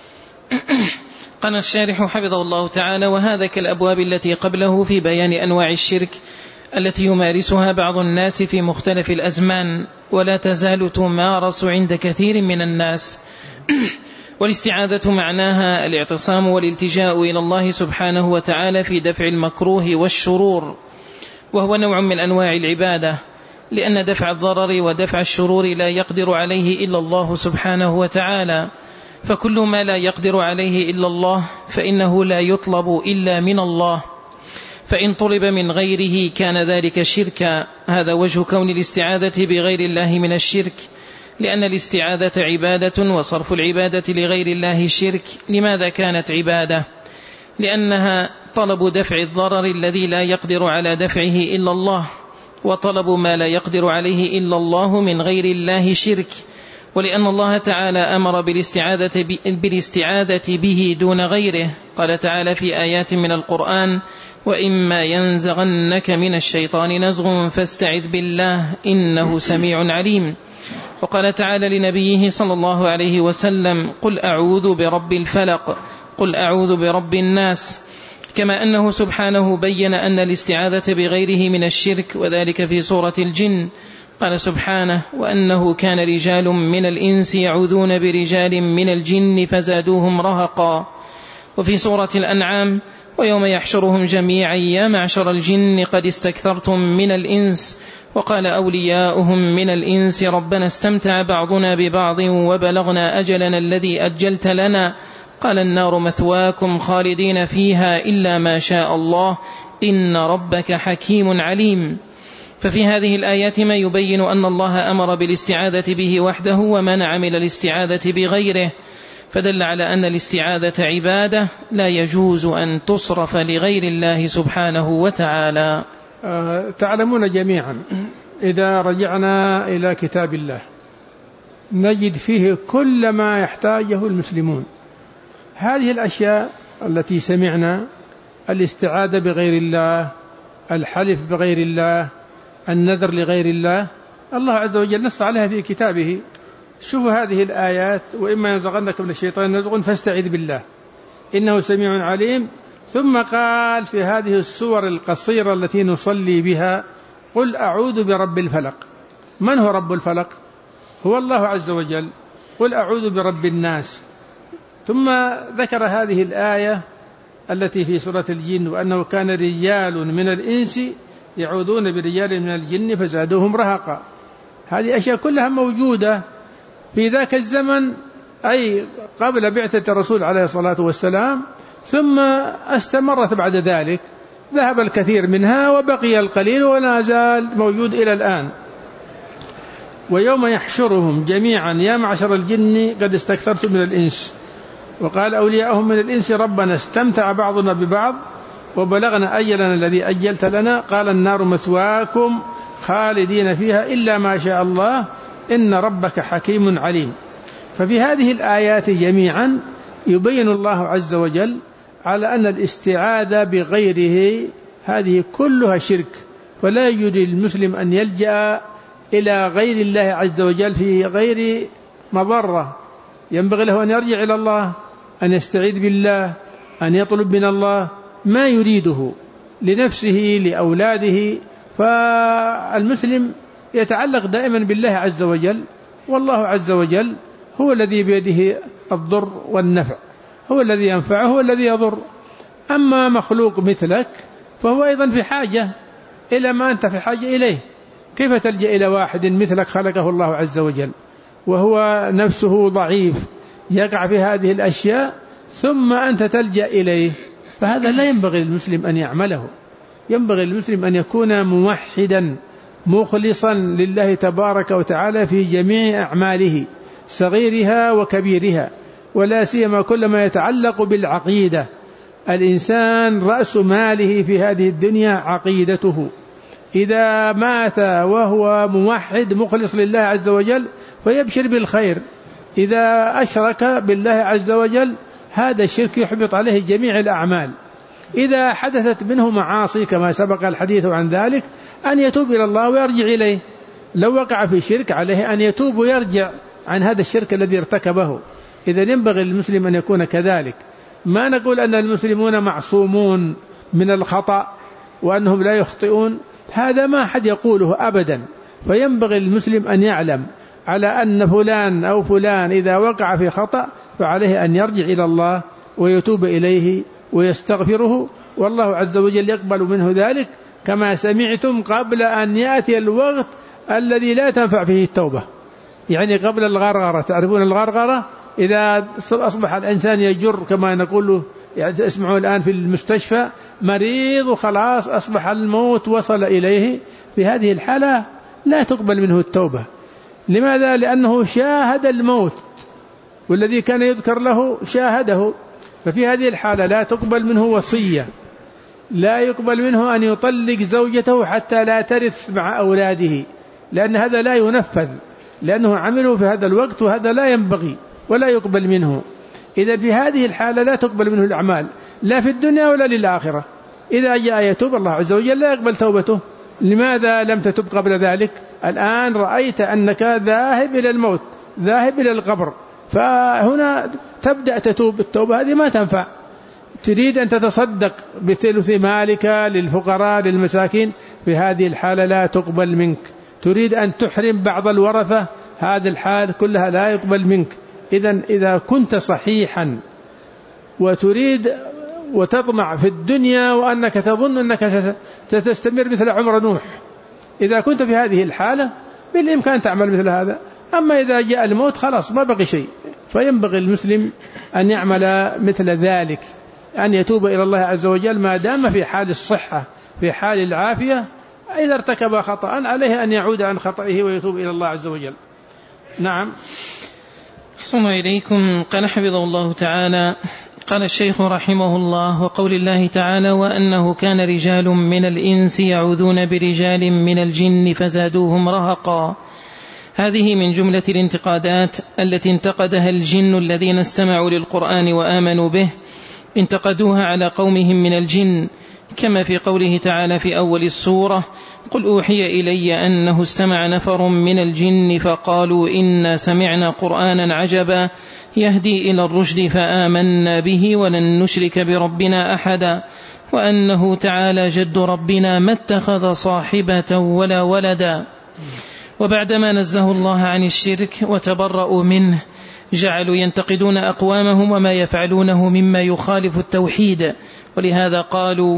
قال الشارح حفظه الله تعالى: وهذا كالأبواب التي قبله في بيان أنواع الشرك التي يمارسها بعض الناس في مختلف الأزمان ولا تزال تمارس عند كثير من الناس. والاستعاذة معناها الاعتصام والالتجاء إلى الله سبحانه وتعالى في دفع المكروه والشرور، وهو نوع من أنواع العبادة، لأن دفع الضرر ودفع الشرور لا يقدر عليه إلا الله سبحانه وتعالى، فكل ما لا يقدر عليه إلا الله فإنه لا يطلب إلا من الله، فإن طلب من غيره كان ذلك شركا. هذا وجه كون الاستعاذة بغير الله من الشرك، لأن الاستعاذة عبادة وصرف العبادة لغير الله شرك. لماذا كانت عبادة؟ لأنها طلب دفع الضرر الذي لا يقدر على دفعه إلا الله، وطلب ما لا يقدر عليه إلا الله من غير الله شرك. ولأن الله تعالى أمر بالاستعاذة به دون غيره، قال تعالى في آيات من القرآن: وإما ينزغنك من الشيطان نزغ فاستعذ بالله إنه سميع عليم. وقال تعالى لنبيه صلى الله عليه وسلم: قل أعوذ برب الفلق، قل أعوذ برب الناس. كما أنه سبحانه بين أن الاستعاذة بغيره من الشرك، وذلك في سورة الجن، قال سبحانه: وأنه كان رجال من الإنس يعوذون برجال من الجن فزادوهم رهقا. وفي سورة الأنعام: ويوم يحشرهم جميعا يا معشر الجن قد استكثرتم من الإنس. وقال أولياؤهم من الإنس: ربنا استمتع بعضنا ببعض وبلغنا أجلنا الذي أجلت لنا. قال: النار مثواكم خالدين فيها إلا ما شاء الله إن ربك حكيم عليم. ففي هذه الآيات ما يبين أن الله أمر بالاستعاذة به وحده ومنع من الاستعاذة بغيره، فدل على أن الاستعاذة عبادة لا يجوز أن تصرف لغير الله سبحانه وتعالى.
تعلمون جميعا إذا رجعنا إلى كتاب الله نجد فيه كل ما يحتاجه المسلمون. هذه الأشياء التي سمعنا، الاستعاذة بغير الله، الحلف بغير الله، النذر لغير الله، الله عز وجل نص عليها في كتابه. شوفوا هذه الآيات: وإما ينزغنك من الشيطان نزغ فاستعذ بالله إنه سميع عليم. ثم قال في هذه السور القصيرة التي نصلي بها: قل أعوذ برب الفلق. من هو رب الفلق؟ هو الله عز وجل. قل أعوذ برب الناس. ثم ذكر هذه الآية التي في سورة الجن: وأنه كان رجال من الإنس يعوذون برجال من الجن فزادوهم رهقا. هذه أشياء كلها موجودة في ذاك الزمن، أي قبل بعثة الرسول عليه الصلاة والسلام، ثم استمرت بعد ذلك، ذهب الكثير منها وبقي القليل ولا زال موجود إلى الآن. ويوم يحشرهم جميعا يا معشر الجن قد استكثرتم من الإنس وقال أولياؤهم من الإنس ربنا استمتع بعضنا ببعض وبلغنا أجلنا الذي أجلت لنا قال النار مثواكم خالدين فيها إلا ما شاء الله إن ربك حكيم عليم. ففي هذه الآيات جميعا يبين الله عز وجل على أن الاستعاذة بغيره هذه كلها شرك، فلا يجوز للمسلم أن يلجأ إلى غير الله عز وجل في غير مضرة. ينبغي له أن يرجع إلى الله، أن يستعيذ بالله، أن يطلب من الله ما يريده لنفسه لأولاده. فالمسلم يتعلق دائما بالله عز وجل، والله عز وجل هو الذي بيده الضر والنفع، هو الذي ينفعه، هو الذي يضر. أما مخلوق مثلك فهو أيضا في حاجة إلى ما أنت في حاجة إليه. كيف تلجأ إلى واحد مثلك خلقه الله عز وجل وهو نفسه ضعيف يقع في هذه الأشياء ثم أنت تلجأ إليه؟ فهذا لا ينبغي للمسلم أن يعمله. ينبغي للمسلم أن يكون موحدا مخلصا لله تبارك وتعالى في جميع أعماله صغيرها وكبيرها، ولا سيما كل ما يتعلق بالعقيدة. الإنسان رأس ماله في هذه الدنيا عقيدته. إذا مات وهو موحد مخلص لله عز وجل فيبشر بالخير. إذا أشرك بالله عز وجل هذا الشرك يحبط عليه جميع الأعمال. إذا حدثت منه معاصي كما سبق الحديث عن ذلك أن يتوب إلى الله ويرجع إليه. لو وقع في شرك عليه أن يتوب ويرجع عن هذا الشرك الذي ارتكبه. إذا ينبغي للمسلم أن يكون كذلك. ما نقول أن المسلمون معصومون من الخطأ وأنهم لا يخطئون، هذا ما أحد يقوله أبدا. فينبغي للمسلم أن يعلم على أن فلان أو فلان إذا وقع في خطأ فعليه أن يرجع إلى الله ويتوب إليه ويستغفره، والله عز وجل يقبل منه ذلك كما سمعتم قبل أن يأتي الوقت الذي لا تنفع فيه التوبة، يعني قبل الغرغرة. تعرفون الغرغرة؟ إذا أصبح الإنسان يجر كما نقول، يعني تسمعون الآن في المستشفى مريض وخلاص أصبح الموت وصل إليه، في هذه الحالة لا تقبل منه التوبة. لماذا؟ لأنه شاهد الموت والذي كان يذكر له شاهده. ففي هذه الحالة لا تقبل منه وصية، لا يقبل منه أن يطلق زوجته حتى لا ترث مع أولاده، لأن هذا لا ينفذ، لأنه عمله في هذا الوقت وهذا لا ينبغي ولا يقبل منه. إذا في هذه الحالة لا تقبل منه الأعمال لا في الدنيا ولا للآخرة. إذا جاء يتوب الله عز وجل لا يقبل توبته. لماذا لم تتب قبل ذلك؟ الآن رأيت أنك ذاهب إلى الموت، ذاهب إلى القبر، فهنا تبدأ تتوب. التوبة هذه ما تنفع. تريد أن تتصدق بثلث مالك للفقراء للمساكين، في هذه الحالة لا تقبل منك. تريد أن تحرم بعض الورثة، هذه الحال كلها لا يقبل منك. إذا كنت صحيحا وتريد وتطمع في الدنيا وأنك تظن أنك ستستمر مثل عمر نوح، إذا كنت في هذه الحالة بالإمكان تعمل مثل هذا. أما إذا جاء الموت خلاص ما بقي شيء. فينبغي المسلم أن يعمل مثل ذلك، أن يتوب إلى الله عز وجل ما دام في حال الصحة، في حال العافية. إذا ارتكب خطأ عليه أن يعود عن خطئه ويتوب إلى الله عز وجل. نعم.
أحسن إليكم. قال حفظه الله تعالى: قال الشيخ رحمه الله: وقول الله تعالى: وأنه كان رجال من الإنس يعوذون برجال من الجن فزادوهم رهقا. هذه من جملة الانتقادات التي انتقدها الجن الذين استمعوا للقرآن وآمنوا به، انتقدوها على قومهم من الجن، كما في قوله تعالى في أول السورة: قل أوحي إلي أنه استمع نفر من الجن فقالوا إنا سمعنا قرآنا عجبا يهدي إلى الرشد فآمنا به ولن نشرك بربنا أحدا وأنه تعالى جد ربنا ما اتخذ صاحبة ولا ولدا. وبعدما نزه الله عن الشرك وتبرأوا منه جعلوا ينتقدون أقوامهم وما يفعلونه مما يخالف التوحيد، ولهذا قالوا: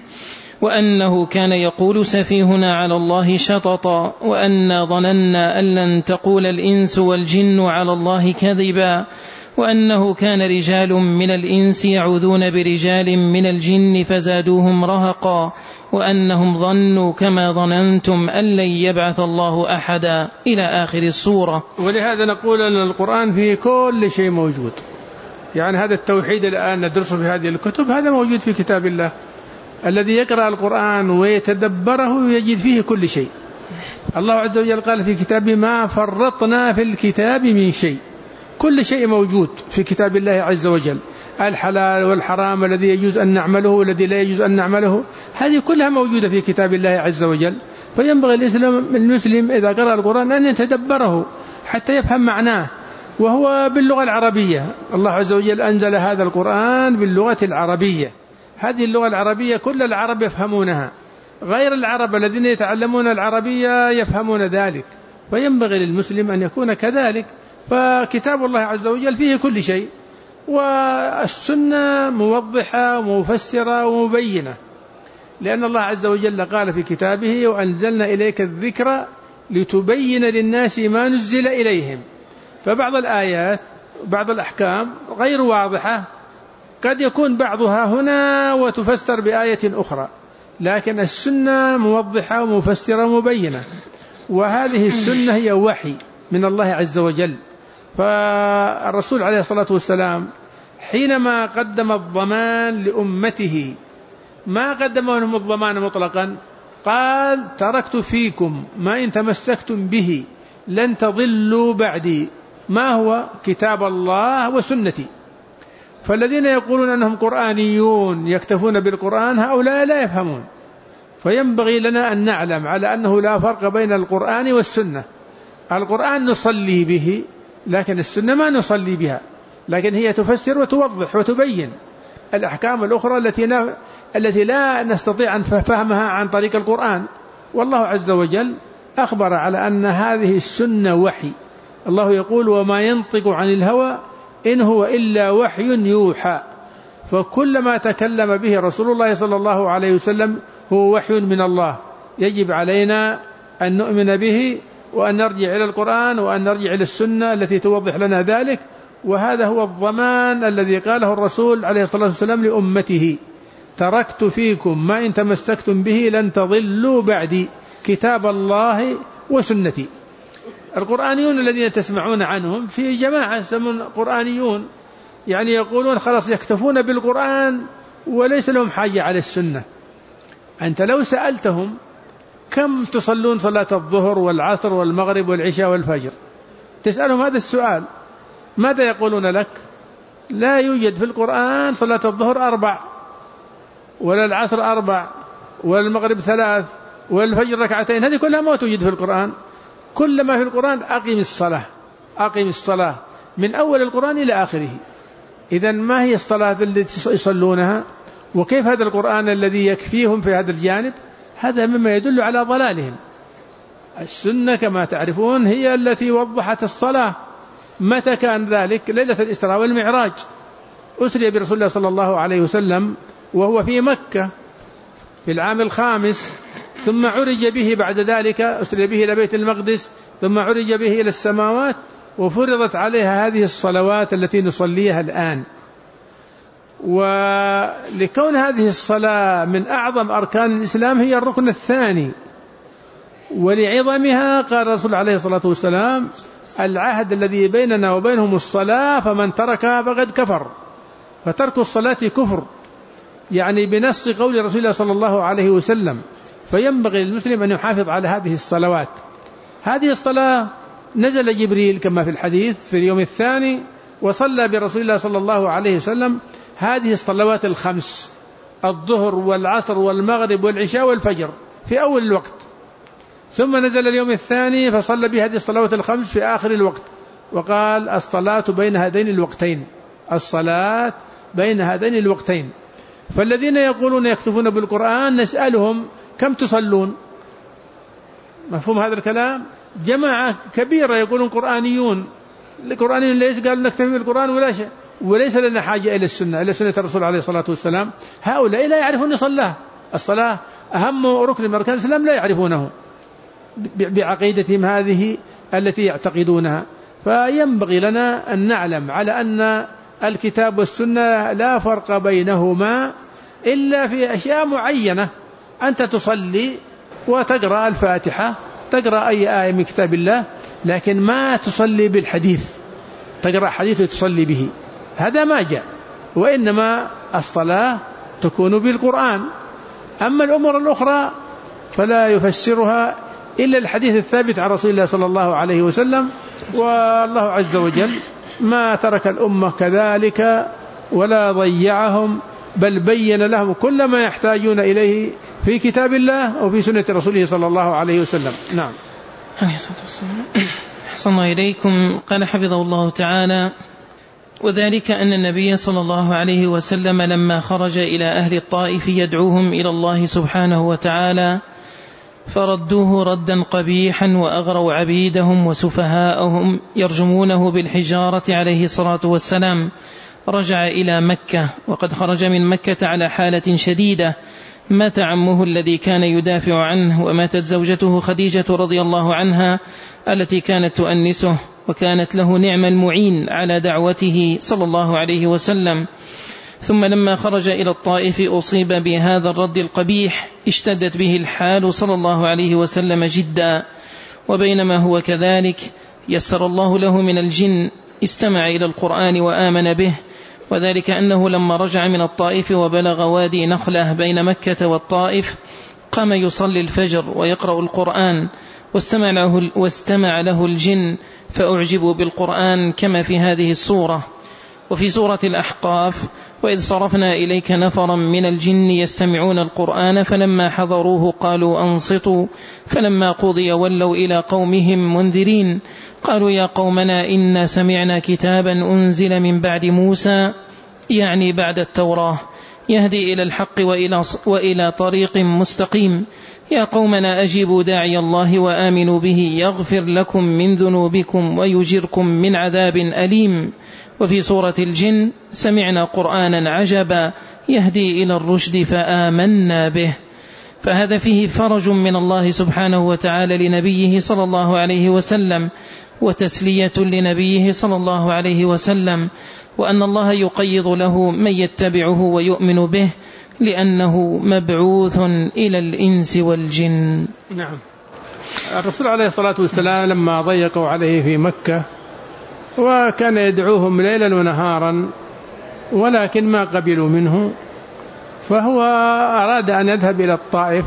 وأنه كان يقول سفيهنا على الله شططا وأنا ظننا أن لن تقول الإنس والجن على الله كذبا وأنه كان رجال من الإنس يعوذون برجال من الجن فزادوهم رهقا وأنهم ظنوا كما ظننتم أن لن يبعث الله أحدا إلى آخر السورة.
ولهذا نقول أن القرآن فيه كل شيء موجود، يعني هذا التوحيد الآن ندرسه في هذه الكتب هذا موجود في كتاب الله. الذي يقرأ القرآن ويتدبره يجد فيه كل شيء. الله عز وجل قال في كتابه: ما فرطنا في الكتاب من شيء. كل شيء موجود في كتاب الله عز وجل، الحلال والحرام، الذي يجوز أن نعمله والذي لا يجوز أن نعمله، هذه كلها موجودة في كتاب الله عز وجل. فينبغي المسلم إذا قرأ القرآن أن يتدبره حتى يفهم معناه، وهو باللغة العربية. الله عز وجل أنزل هذا القرآن باللغة العربية. هذه اللغة العربية كل العرب يفهمونها، غير العرب الذين يتعلمون العربية يفهمون ذلك، فينبغي للمسلم أن يكون كذلك. فكتاب الله عز وجل فيه كل شيء، والسنة موضحة ومفسرة ومبينة، لأن الله عز وجل قال في كتابه: وأنزلنا إليك الذكر لتبين للناس ما نزل إليهم. فبعض الآيات بعض الأحكام غير واضحة، قد يكون بعضها هنا وتفسر بآية أخرى، لكن السنة موضحة ومفسرة ومبينة، وهذه السنة هي وحي من الله عز وجل. فالرسول عليه الصلاة والسلام حينما قدم الضمان لأمته ما قدمه لهم الضمان مطلقا، قال: تركت فيكم ما إن تمسكتم به لن تضلوا بعدي. ما هو؟ كتاب الله وسنتي. فالذين يقولون أنهم قرآنيون يكتفون بالقرآن هؤلاء لا يفهمون. فينبغي لنا أن نعلم على أنه لا فرق بين القرآن والسنة. القرآن نصلي به، لكن السنة ما نصلي بها، لكن هي تفسر وتوضح وتبين الأحكام الأخرى التي لا نستطيع أن فهمها عن طريق القرآن. والله عز وجل أخبر على أن هذه السنة وحي. الله يقول: وما ينطق عن الهوى إن هو إلا وحي يوحى. فكل ما تكلم به رسول الله صلى الله عليه وسلم هو وحي من الله، يجب علينا أن نؤمن به وأن نرجع إلى القرآن وأن نرجع إلى السنة التي توضح لنا ذلك. وهذا هو الضمان الذي قاله الرسول عليه الصلاة والسلام لأمته: تركت فيكم ما إن تمسكتم به لن تضلوا بعدي، كتاب الله وسنتي. القرآنيون الذين تسمعون عنهم في جماعة يسمون قرآنيون، يعني يقولون خلاص يكتفون بالقرآن وليس لهم حاجة على السنة. أنت لو سألتهم كم تصلون صلاة الظهر والعصر والمغرب والعشاء والفجر، تسألهم هذا السؤال، ماذا يقولون لك؟ لا يوجد في القرآن صلاة الظهر 4، ولا العصر 4، ولا المغرب 3، ولا الفجر 2. هذه كلها ما توجد في القرآن. كل ما في القرآن أقم الصلاة، أقم الصلاة، من أول القرآن إلى آخره. إذن ما هي الصلاة التي يصلونها؟ وكيف هذا القرآن الذي يكفيهم في هذا الجانب؟ هذا مما يدل على ضلالهم. السنة كما تعرفون هي التي وضحت الصلاة. متى كان ذلك؟ ليلة الإسراء والمعراج، أسري برسول الله صلى الله عليه وسلم وهو في مكة في العام 5، ثم عرج به بعد ذلك، أسري به إلى بيت المقدس، ثم عرج به إلى السماوات، وفرضت عليها هذه الصلوات التي نصليها الآن. ولكون هذه الصلاة من أعظم أركان الإسلام هي الركن الثاني، ولعظمها قال الرسول عليه الصلاة والسلام: العهد الذي بيننا وبينهم الصلاة فمن تركها فقد كفر. فترك الصلاة كفر، يعني بنص قول رسول الله صلى الله عليه وسلم. فينبغي للمسلم أن يحافظ على هذه الصلوات. هذه الصلاة نزل جبريل كما في الحديث في اليوم الثاني وصلى برسول الله صلى الله عليه وسلم هذه الصلوات الخمس: الظهر والعصر والمغرب والعشاء والفجر في أول الوقت. ثم نزل اليوم الثاني فصلى بهذه الصلوات الخمس في آخر الوقت، وقال: الصلاة بين هذين الوقتين، الصلاة بين هذين الوقتين. فالذين يقولون يكتفون بالقرآن نسألهم: كم تصلون؟ مفهوم هذا الكلام؟ جماعة كبيرة يقولون قرآنيون، القرآنيون ليس قالوا نكتفي بالقرآن ولا شيء، وليس لنا حاجة إلى السنة، إلى سنة الرسول عليه الصلاة والسلام. هؤلاء لا يعرفون الصلاة أهم ركن من أركان الإسلام لا يعرفونه بعقيدتهم هذه التي يعتقدونها. فينبغي لنا أن نعلم على أن الكتاب والسنة لا فرق بينهما إلا في أشياء معينة. أنت تصلي وتقرأ الفاتحة، تقرأ أي آية من كتاب الله، لكن ما تصلي بالحديث، تقرأ حديث وتصلي به، هذا ما جاء. وإنما الصلاة تكون بالقرآن. أما الأمور الأخرى فلا يفسرها إلا الحديث الثابت عن رسول الله صلى الله عليه وسلم. والله عز وجل ما ترك الأمة كذلك ولا ضيعهم، بل بين لهم كل ما يحتاجون إليه في كتاب الله وفي سنة رسوله صلى الله عليه وسلم. نعم.
أحسن إليكم. قال حفظه الله تعالى: وذلك أن النبي صلى الله عليه وسلم لما خرج إلى أهل الطائف يدعوهم إلى الله سبحانه وتعالى فردوه ردا قبيحا وأغروا عبيدهم وسفهاءهم يرجمونه بالحجارة عليه الصلاة والسلام، رجع إلى مكة وقد خرج من مكة على حالة شديدة. مات عمه الذي كان يدافع عنه، وماتت زوجته خديجة رضي الله عنها التي كانت تؤنسه وكانت له نعم المعين على دعوته صلى الله عليه وسلم. ثم لما خرج إلى الطائف أصيب بهذا الرد القبيح، اشتدت به الحال صلى الله عليه وسلم جدا. وبينما هو كذلك يسر الله له من الجن استمع إلى القرآن وآمن به، وذلك أنه لما رجع من الطائف وبلغ وادي نخلة بين مكة والطائف قام يصلي الفجر ويقرأ القرآن، واستمع له الجن فأعجبوا بالقرآن كما في هذه السورة. وفي سورة الأحقاف: وإذ صرفنا إليك نفرا من الجن يستمعون القرآن فلما حضروه قالوا أنصتوا فلما قضي ولوا إلى قومهم منذرين قالوا يا قومنا إنا سمعنا كتابا أنزل من بعد موسى، يعني بعد التوراة، يهدي إلى الحق وإلى طريق مستقيم، يا قومنا أجيبوا داعي الله وآمنوا به يغفر لكم من ذنوبكم ويجركم من عذاب أليم. وفي سورة الجن: سمعنا قرآنا عجبا يهدي إلى الرشد فآمنا به. فهذا فيه فرج من الله سبحانه وتعالى لنبيه صلى الله عليه وسلم، وتسلية لنبيه صلى الله عليه وسلم، وأن الله يقيض له من يتبعه ويؤمن به، لأنه مبعوث إلى الإنس والجن.
نعم. الرسول عليه الصلاة والسلام لما ضيقوا عليه في مكة وكان يدعوهم ليلا ونهارا ولكن ما قبلوا منه، فهو أراد أن يذهب إلى الطائف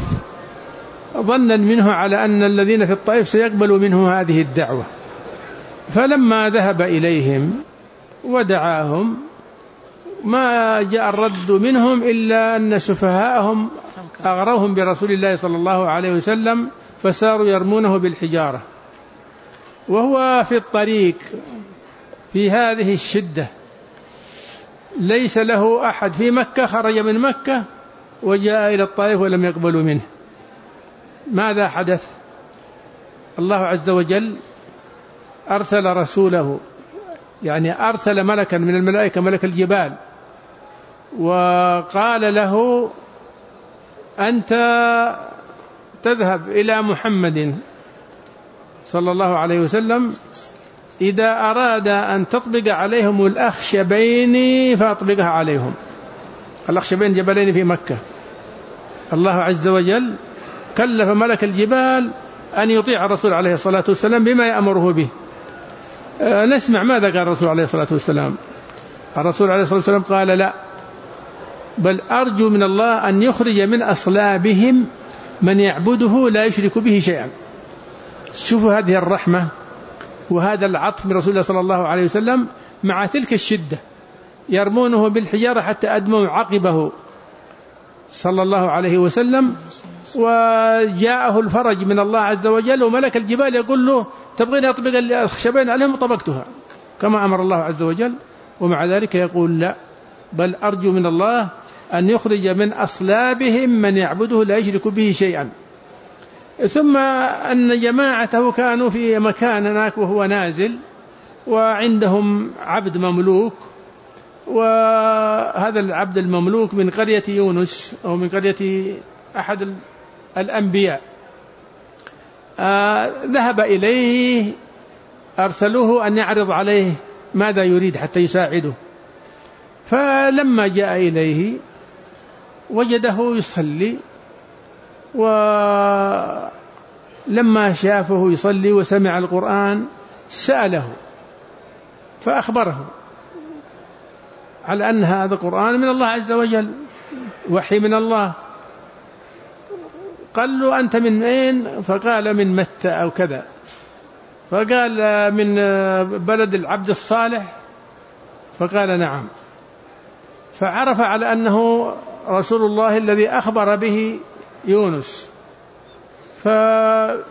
ظنا منه على أن الذين في الطائف سيقبلوا منه هذه الدعوة. فلما ذهب إليهم ودعاهم ما جاء الرد منهم إلا أن سفهاءهم أغروهم برسول الله صلى الله عليه وسلم فساروا يرمونه بالحجارة، وهو في الطريق في هذه الشدة ليس له أحد في مكة، خرج من مكة وجاء إلى الطائف ولم يقبلوا منه. ماذا حدث؟ الله عز وجل أرسل رسوله، يعني أرسل ملكا من الملائكة، ملك الجبال، وقال له: أنت تذهب إلى محمد صلى الله عليه وسلم إذا أراد أن تطبق عليهم الأخشبين فأطبقها عليهم. الأخشبين جبلين في مكة. الله عز وجل كلف ملك الجبال أن يطيع الرسول عليه الصلاة والسلام بما يأمره به. نسمع ماذا قال الرسول عليه الصلاة والسلام. الرسول عليه الصلاة والسلام قال: لا، بل أرجو من الله أن يخرج من أصلابهم من يعبده لا يشرك به شيئا. شوفوا هذه الرحمة وهذا العطف من رسول الله صلى الله عليه وسلم مع تلك الشدة، يرمونه بالحجارة حتى أدموا عقبه صلى الله عليه وسلم، وجاءه الفرج من الله عز وجل، وملك الجبال يقول له تبغين أطبق الخشبين عليهم؟ طبقتها كما أمر الله عز وجل، ومع ذلك يقول لا، بل أرجو من الله أن يخرج من أصلابهم من يعبده لا يشرك به شيئا. ثم أن جماعته كانوا في مكان هناك وهو نازل، وعندهم عبد مملوك، وهذا العبد المملوك من قرية يونس أو من قرية أحد الأنبياء، ذهب إليه، أرسلوه أن يعرض عليه ماذا يريد حتى يساعده. فلما جاء إليه وجده يصلي، ولما شافه يصلي وسمع القرآن سأله فأخبره على أن هذا القرآن من الله عز وجل، وحي من الله. قال له أنت من أين؟ فقال من متى أو كذا، فقال من بلد العبد الصالح، فقال نعم. فعرف على أنه رسول الله الذي أخبر به يونس، فنزل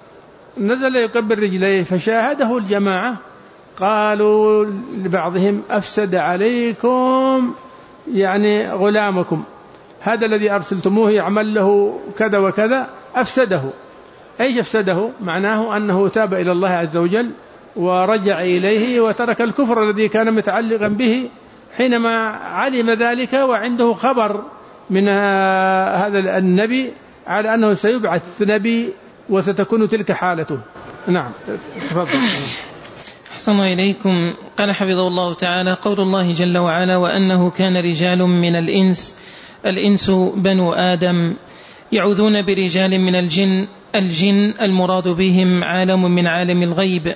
يقبل رجليه، فشاهده الجماعة، قالوا لبعضهم أفسد عليكم يعني غلامكم، هذا الذي أرسلتموه يعمل له كذا وكذا، أفسده. أيش أفسده؟ معناه أنه تاب إلى الله عز وجل ورجع إليه وترك الكفر الذي كان متعلقا به حينما علم ذلك، وعنده خبر من هذا النبي على أنه سيبعث نبي وستكون تلك حالته. نعم تفضل.
أحسن إليكم. قال حفظه الله تعالى: قول الله جل وعلا: وأنه كان رجال من الإنس بنو آدم يعوذون برجال من الجن المراد بهم عالم من عالم الغيب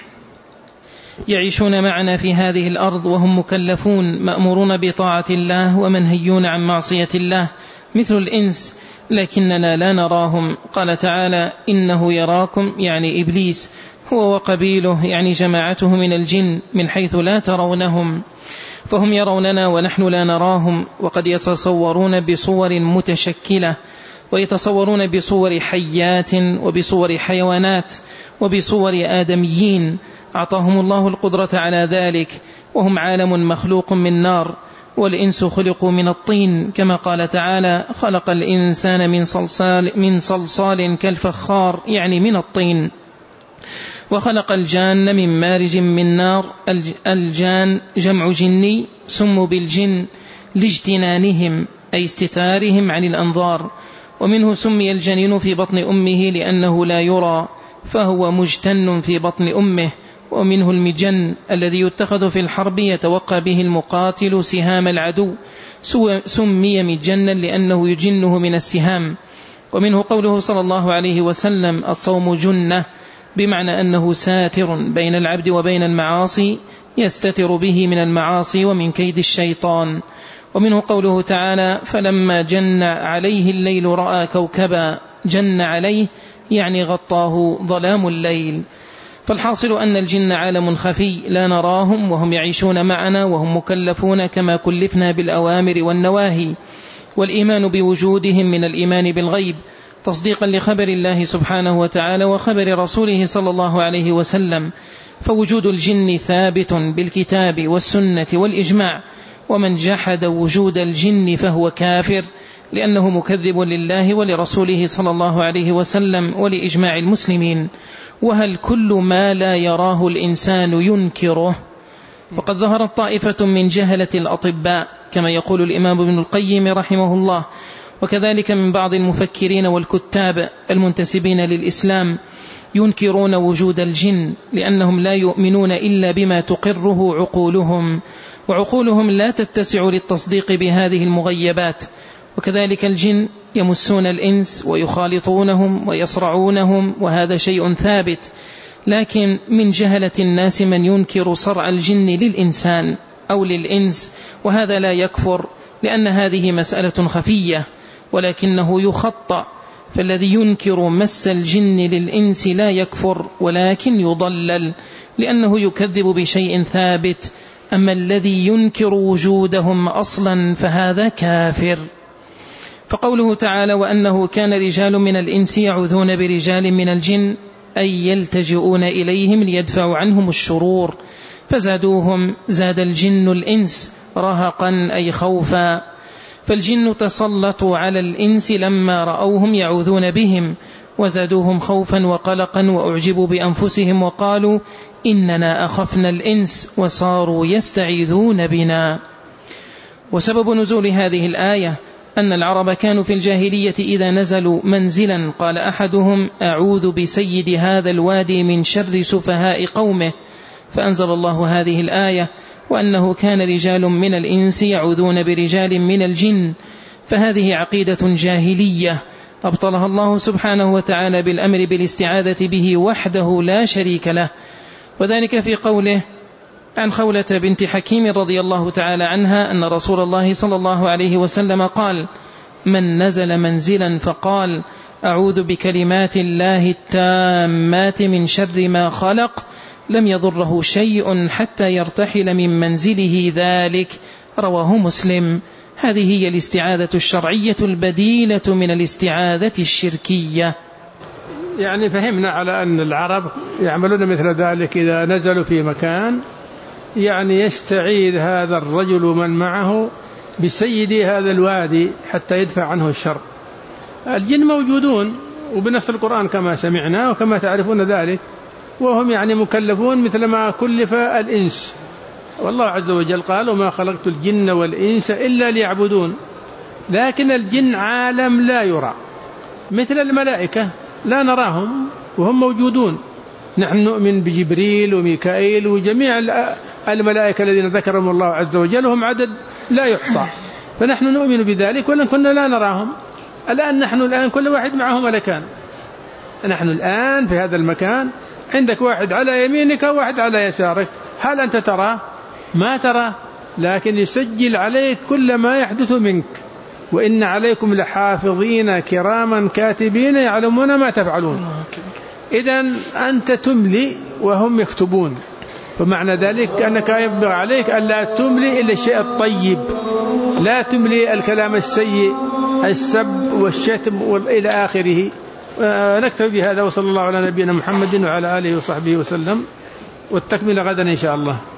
يعيشون معنا في هذه الأرض، وهم مكلفون مأمورون بطاعة الله ومنهيون عن معصية الله مثل الإنس، لكننا لا نراهم. قال تعالى: إنه يراكم، يعني إبليس، هو وقبيله، يعني جماعته من الجن، من حيث لا ترونهم، فهم يروننا ونحن لا نراهم. وقد يتصورون بصور متشكلة، ويتصورون بصور حيات وبصور حيوانات وبصور آدميين، أعطاهم الله القدرة على ذلك، وهم عالم مخلوق من نار، والإنس خلقوا من الطين، كما قال تعالى: خلق الإنسان من صلصال كالفخار، يعني من الطين. وخلق الجان من مارج من نار. الجان جمع جني، سموا بالجن لاجتنانهم، أي استتارهم عن الأنظار، ومنه سمي الجنين في بطن أمه لأنه لا يرى، فهو مجتن في بطن أمه. ومنه المجن الذي يتخذ في الحرب يتوقى به المقاتل سهام العدو، سمي مجنا لأنه يجنه من السهام. ومنه قوله صلى الله عليه وسلم: الصوم جنة، بمعنى أنه ساتر بين العبد وبين المعاصي، يستتر به من المعاصي ومن كيد الشيطان. ومنه قوله تعالى: فلما جن عليه الليل رأى كوكبا، جن عليه يعني غطاه ظلام الليل. فالحاصل أن الجن عالم خفي لا نراهم، وهم يعيشون معنا، وهم مكلفون كما كلفنا بالأوامر والنواهي. والإيمان بوجودهم من الإيمان بالغيب، تصديقا لخبر الله سبحانه وتعالى وخبر رسوله صلى الله عليه وسلم. فوجود الجن ثابت بالكتاب والسنة والإجماع، ومن جحد وجود الجن فهو كافر، لأنه مكذب لله ولرسوله صلى الله عليه وسلم ولإجماع المسلمين. وهل كل ما لا يراه الإنسان ينكره؟ وقد ظهرت طائفة من جهلة الأطباء، كما يقول الإمام ابن القيم رحمه الله، وكذلك من بعض المفكرين والكتاب المنتسبين للإسلام، ينكرون وجود الجن، لأنهم لا يؤمنون إلا بما تقره عقولهم، وعقولهم لا تتسع للتصديق بهذه المغيبات. وكذلك الجن يمسون الإنس ويخالطونهم ويصرعونهم، وهذا شيء ثابت. لكن من جهلة الناس من ينكر صرع الجن للإنسان أو للإنس، وهذا لا يكفر، لأن هذه مسألة خفية، ولكنه يخطأ. فالذي ينكر مس الجن للإنس لا يكفر، ولكن يضلل، لأنه يكذب بشيء ثابت. أما الذي ينكر وجودهم أصلا فهذا كافر. فقوله تعالى وأنه كان رجال من الإنس يعوذون برجال من الجن أي يلتجئون إليهم ليدفعوا عنهم الشرور، فزادوهم زاد الجن الإنس رهقا أي خوفا. فالجن تسلطوا على الإنس لما رأوهم يعوذون بهم وزادوهم خوفا وقلقا وأعجبوا بأنفسهم وقالوا إننا أخفنا الإنس وصاروا يستعيذون بنا. وسبب نزول هذه الآية أن العرب كانوا في الجاهلية إذا نزلوا منزلا قال أحدهم أعوذ بسيد هذا الوادي من شر سفهاء قومه، فأنزل الله هذه الآية وأنه كان رجال من الإنس يعوذون برجال من الجن. فهذه عقيدة جاهلية أبطلها الله سبحانه وتعالى بالأمر بالاستعاذة به وحده لا شريك له، وذلك في قوله عن خولة بنت حكيم رضي الله تعالى عنها أن رسول الله صلى الله عليه وسلم قال من نزل منزلا فقال أعوذ بكلمات الله التامات من شر ما خلق لم يضره شيء حتى يرتحل من منزله ذلك، رواه مسلم. هذه هي الاستعاذة الشرعية البديلة من الاستعاذة الشركية.
يعني فهمنا على أن العرب يعملون مثل ذلك إذا نزلوا في مكان، يعني يستعيذ هذا الرجل من معه بسيد هذا الوادي حتى يدفع عنه الشر. الجن موجودون وبنص القرآن كما سمعنا وكما تعرفون ذلك، وهم يعني مكلفون مثل ما كلف الإنس، والله عز وجل قال وما خلقت الجن والإنس إلا ليعبدون. لكن الجن عالم لا يرى مثل الملائكة، لا نراهم وهم موجودون. نحن نؤمن بجبريل وميكائيل وجميع الملائكة الذين ذكرهم الله عز وجل، وهم عدد لا يحصى، فنحن نؤمن بذلك ولن كنا لا نراهم. نحن الآن كل واحد معه ملكان، نحن الآن في هذا المكان عندك واحد على يمينك وواحد على يسارك، هل أنت ترى؟ ما ترى، لكن يسجل عليك كل ما يحدث منك. وإن عليكم لحافظين كراما كاتبين يعلمون ما تفعلون. إذن أنت تملي وهم يكتبون، فمعنى ذلك أنك يبدأ عليك أن لا تملي إلا الشيء الطيب، لا تملي الكلام السيء السب والشتم إلى آخره. نكتفي بهذا وصلى الله على نبينا محمد وعلى آله وصحبه وسلم، والتكمل غدا إن شاء الله.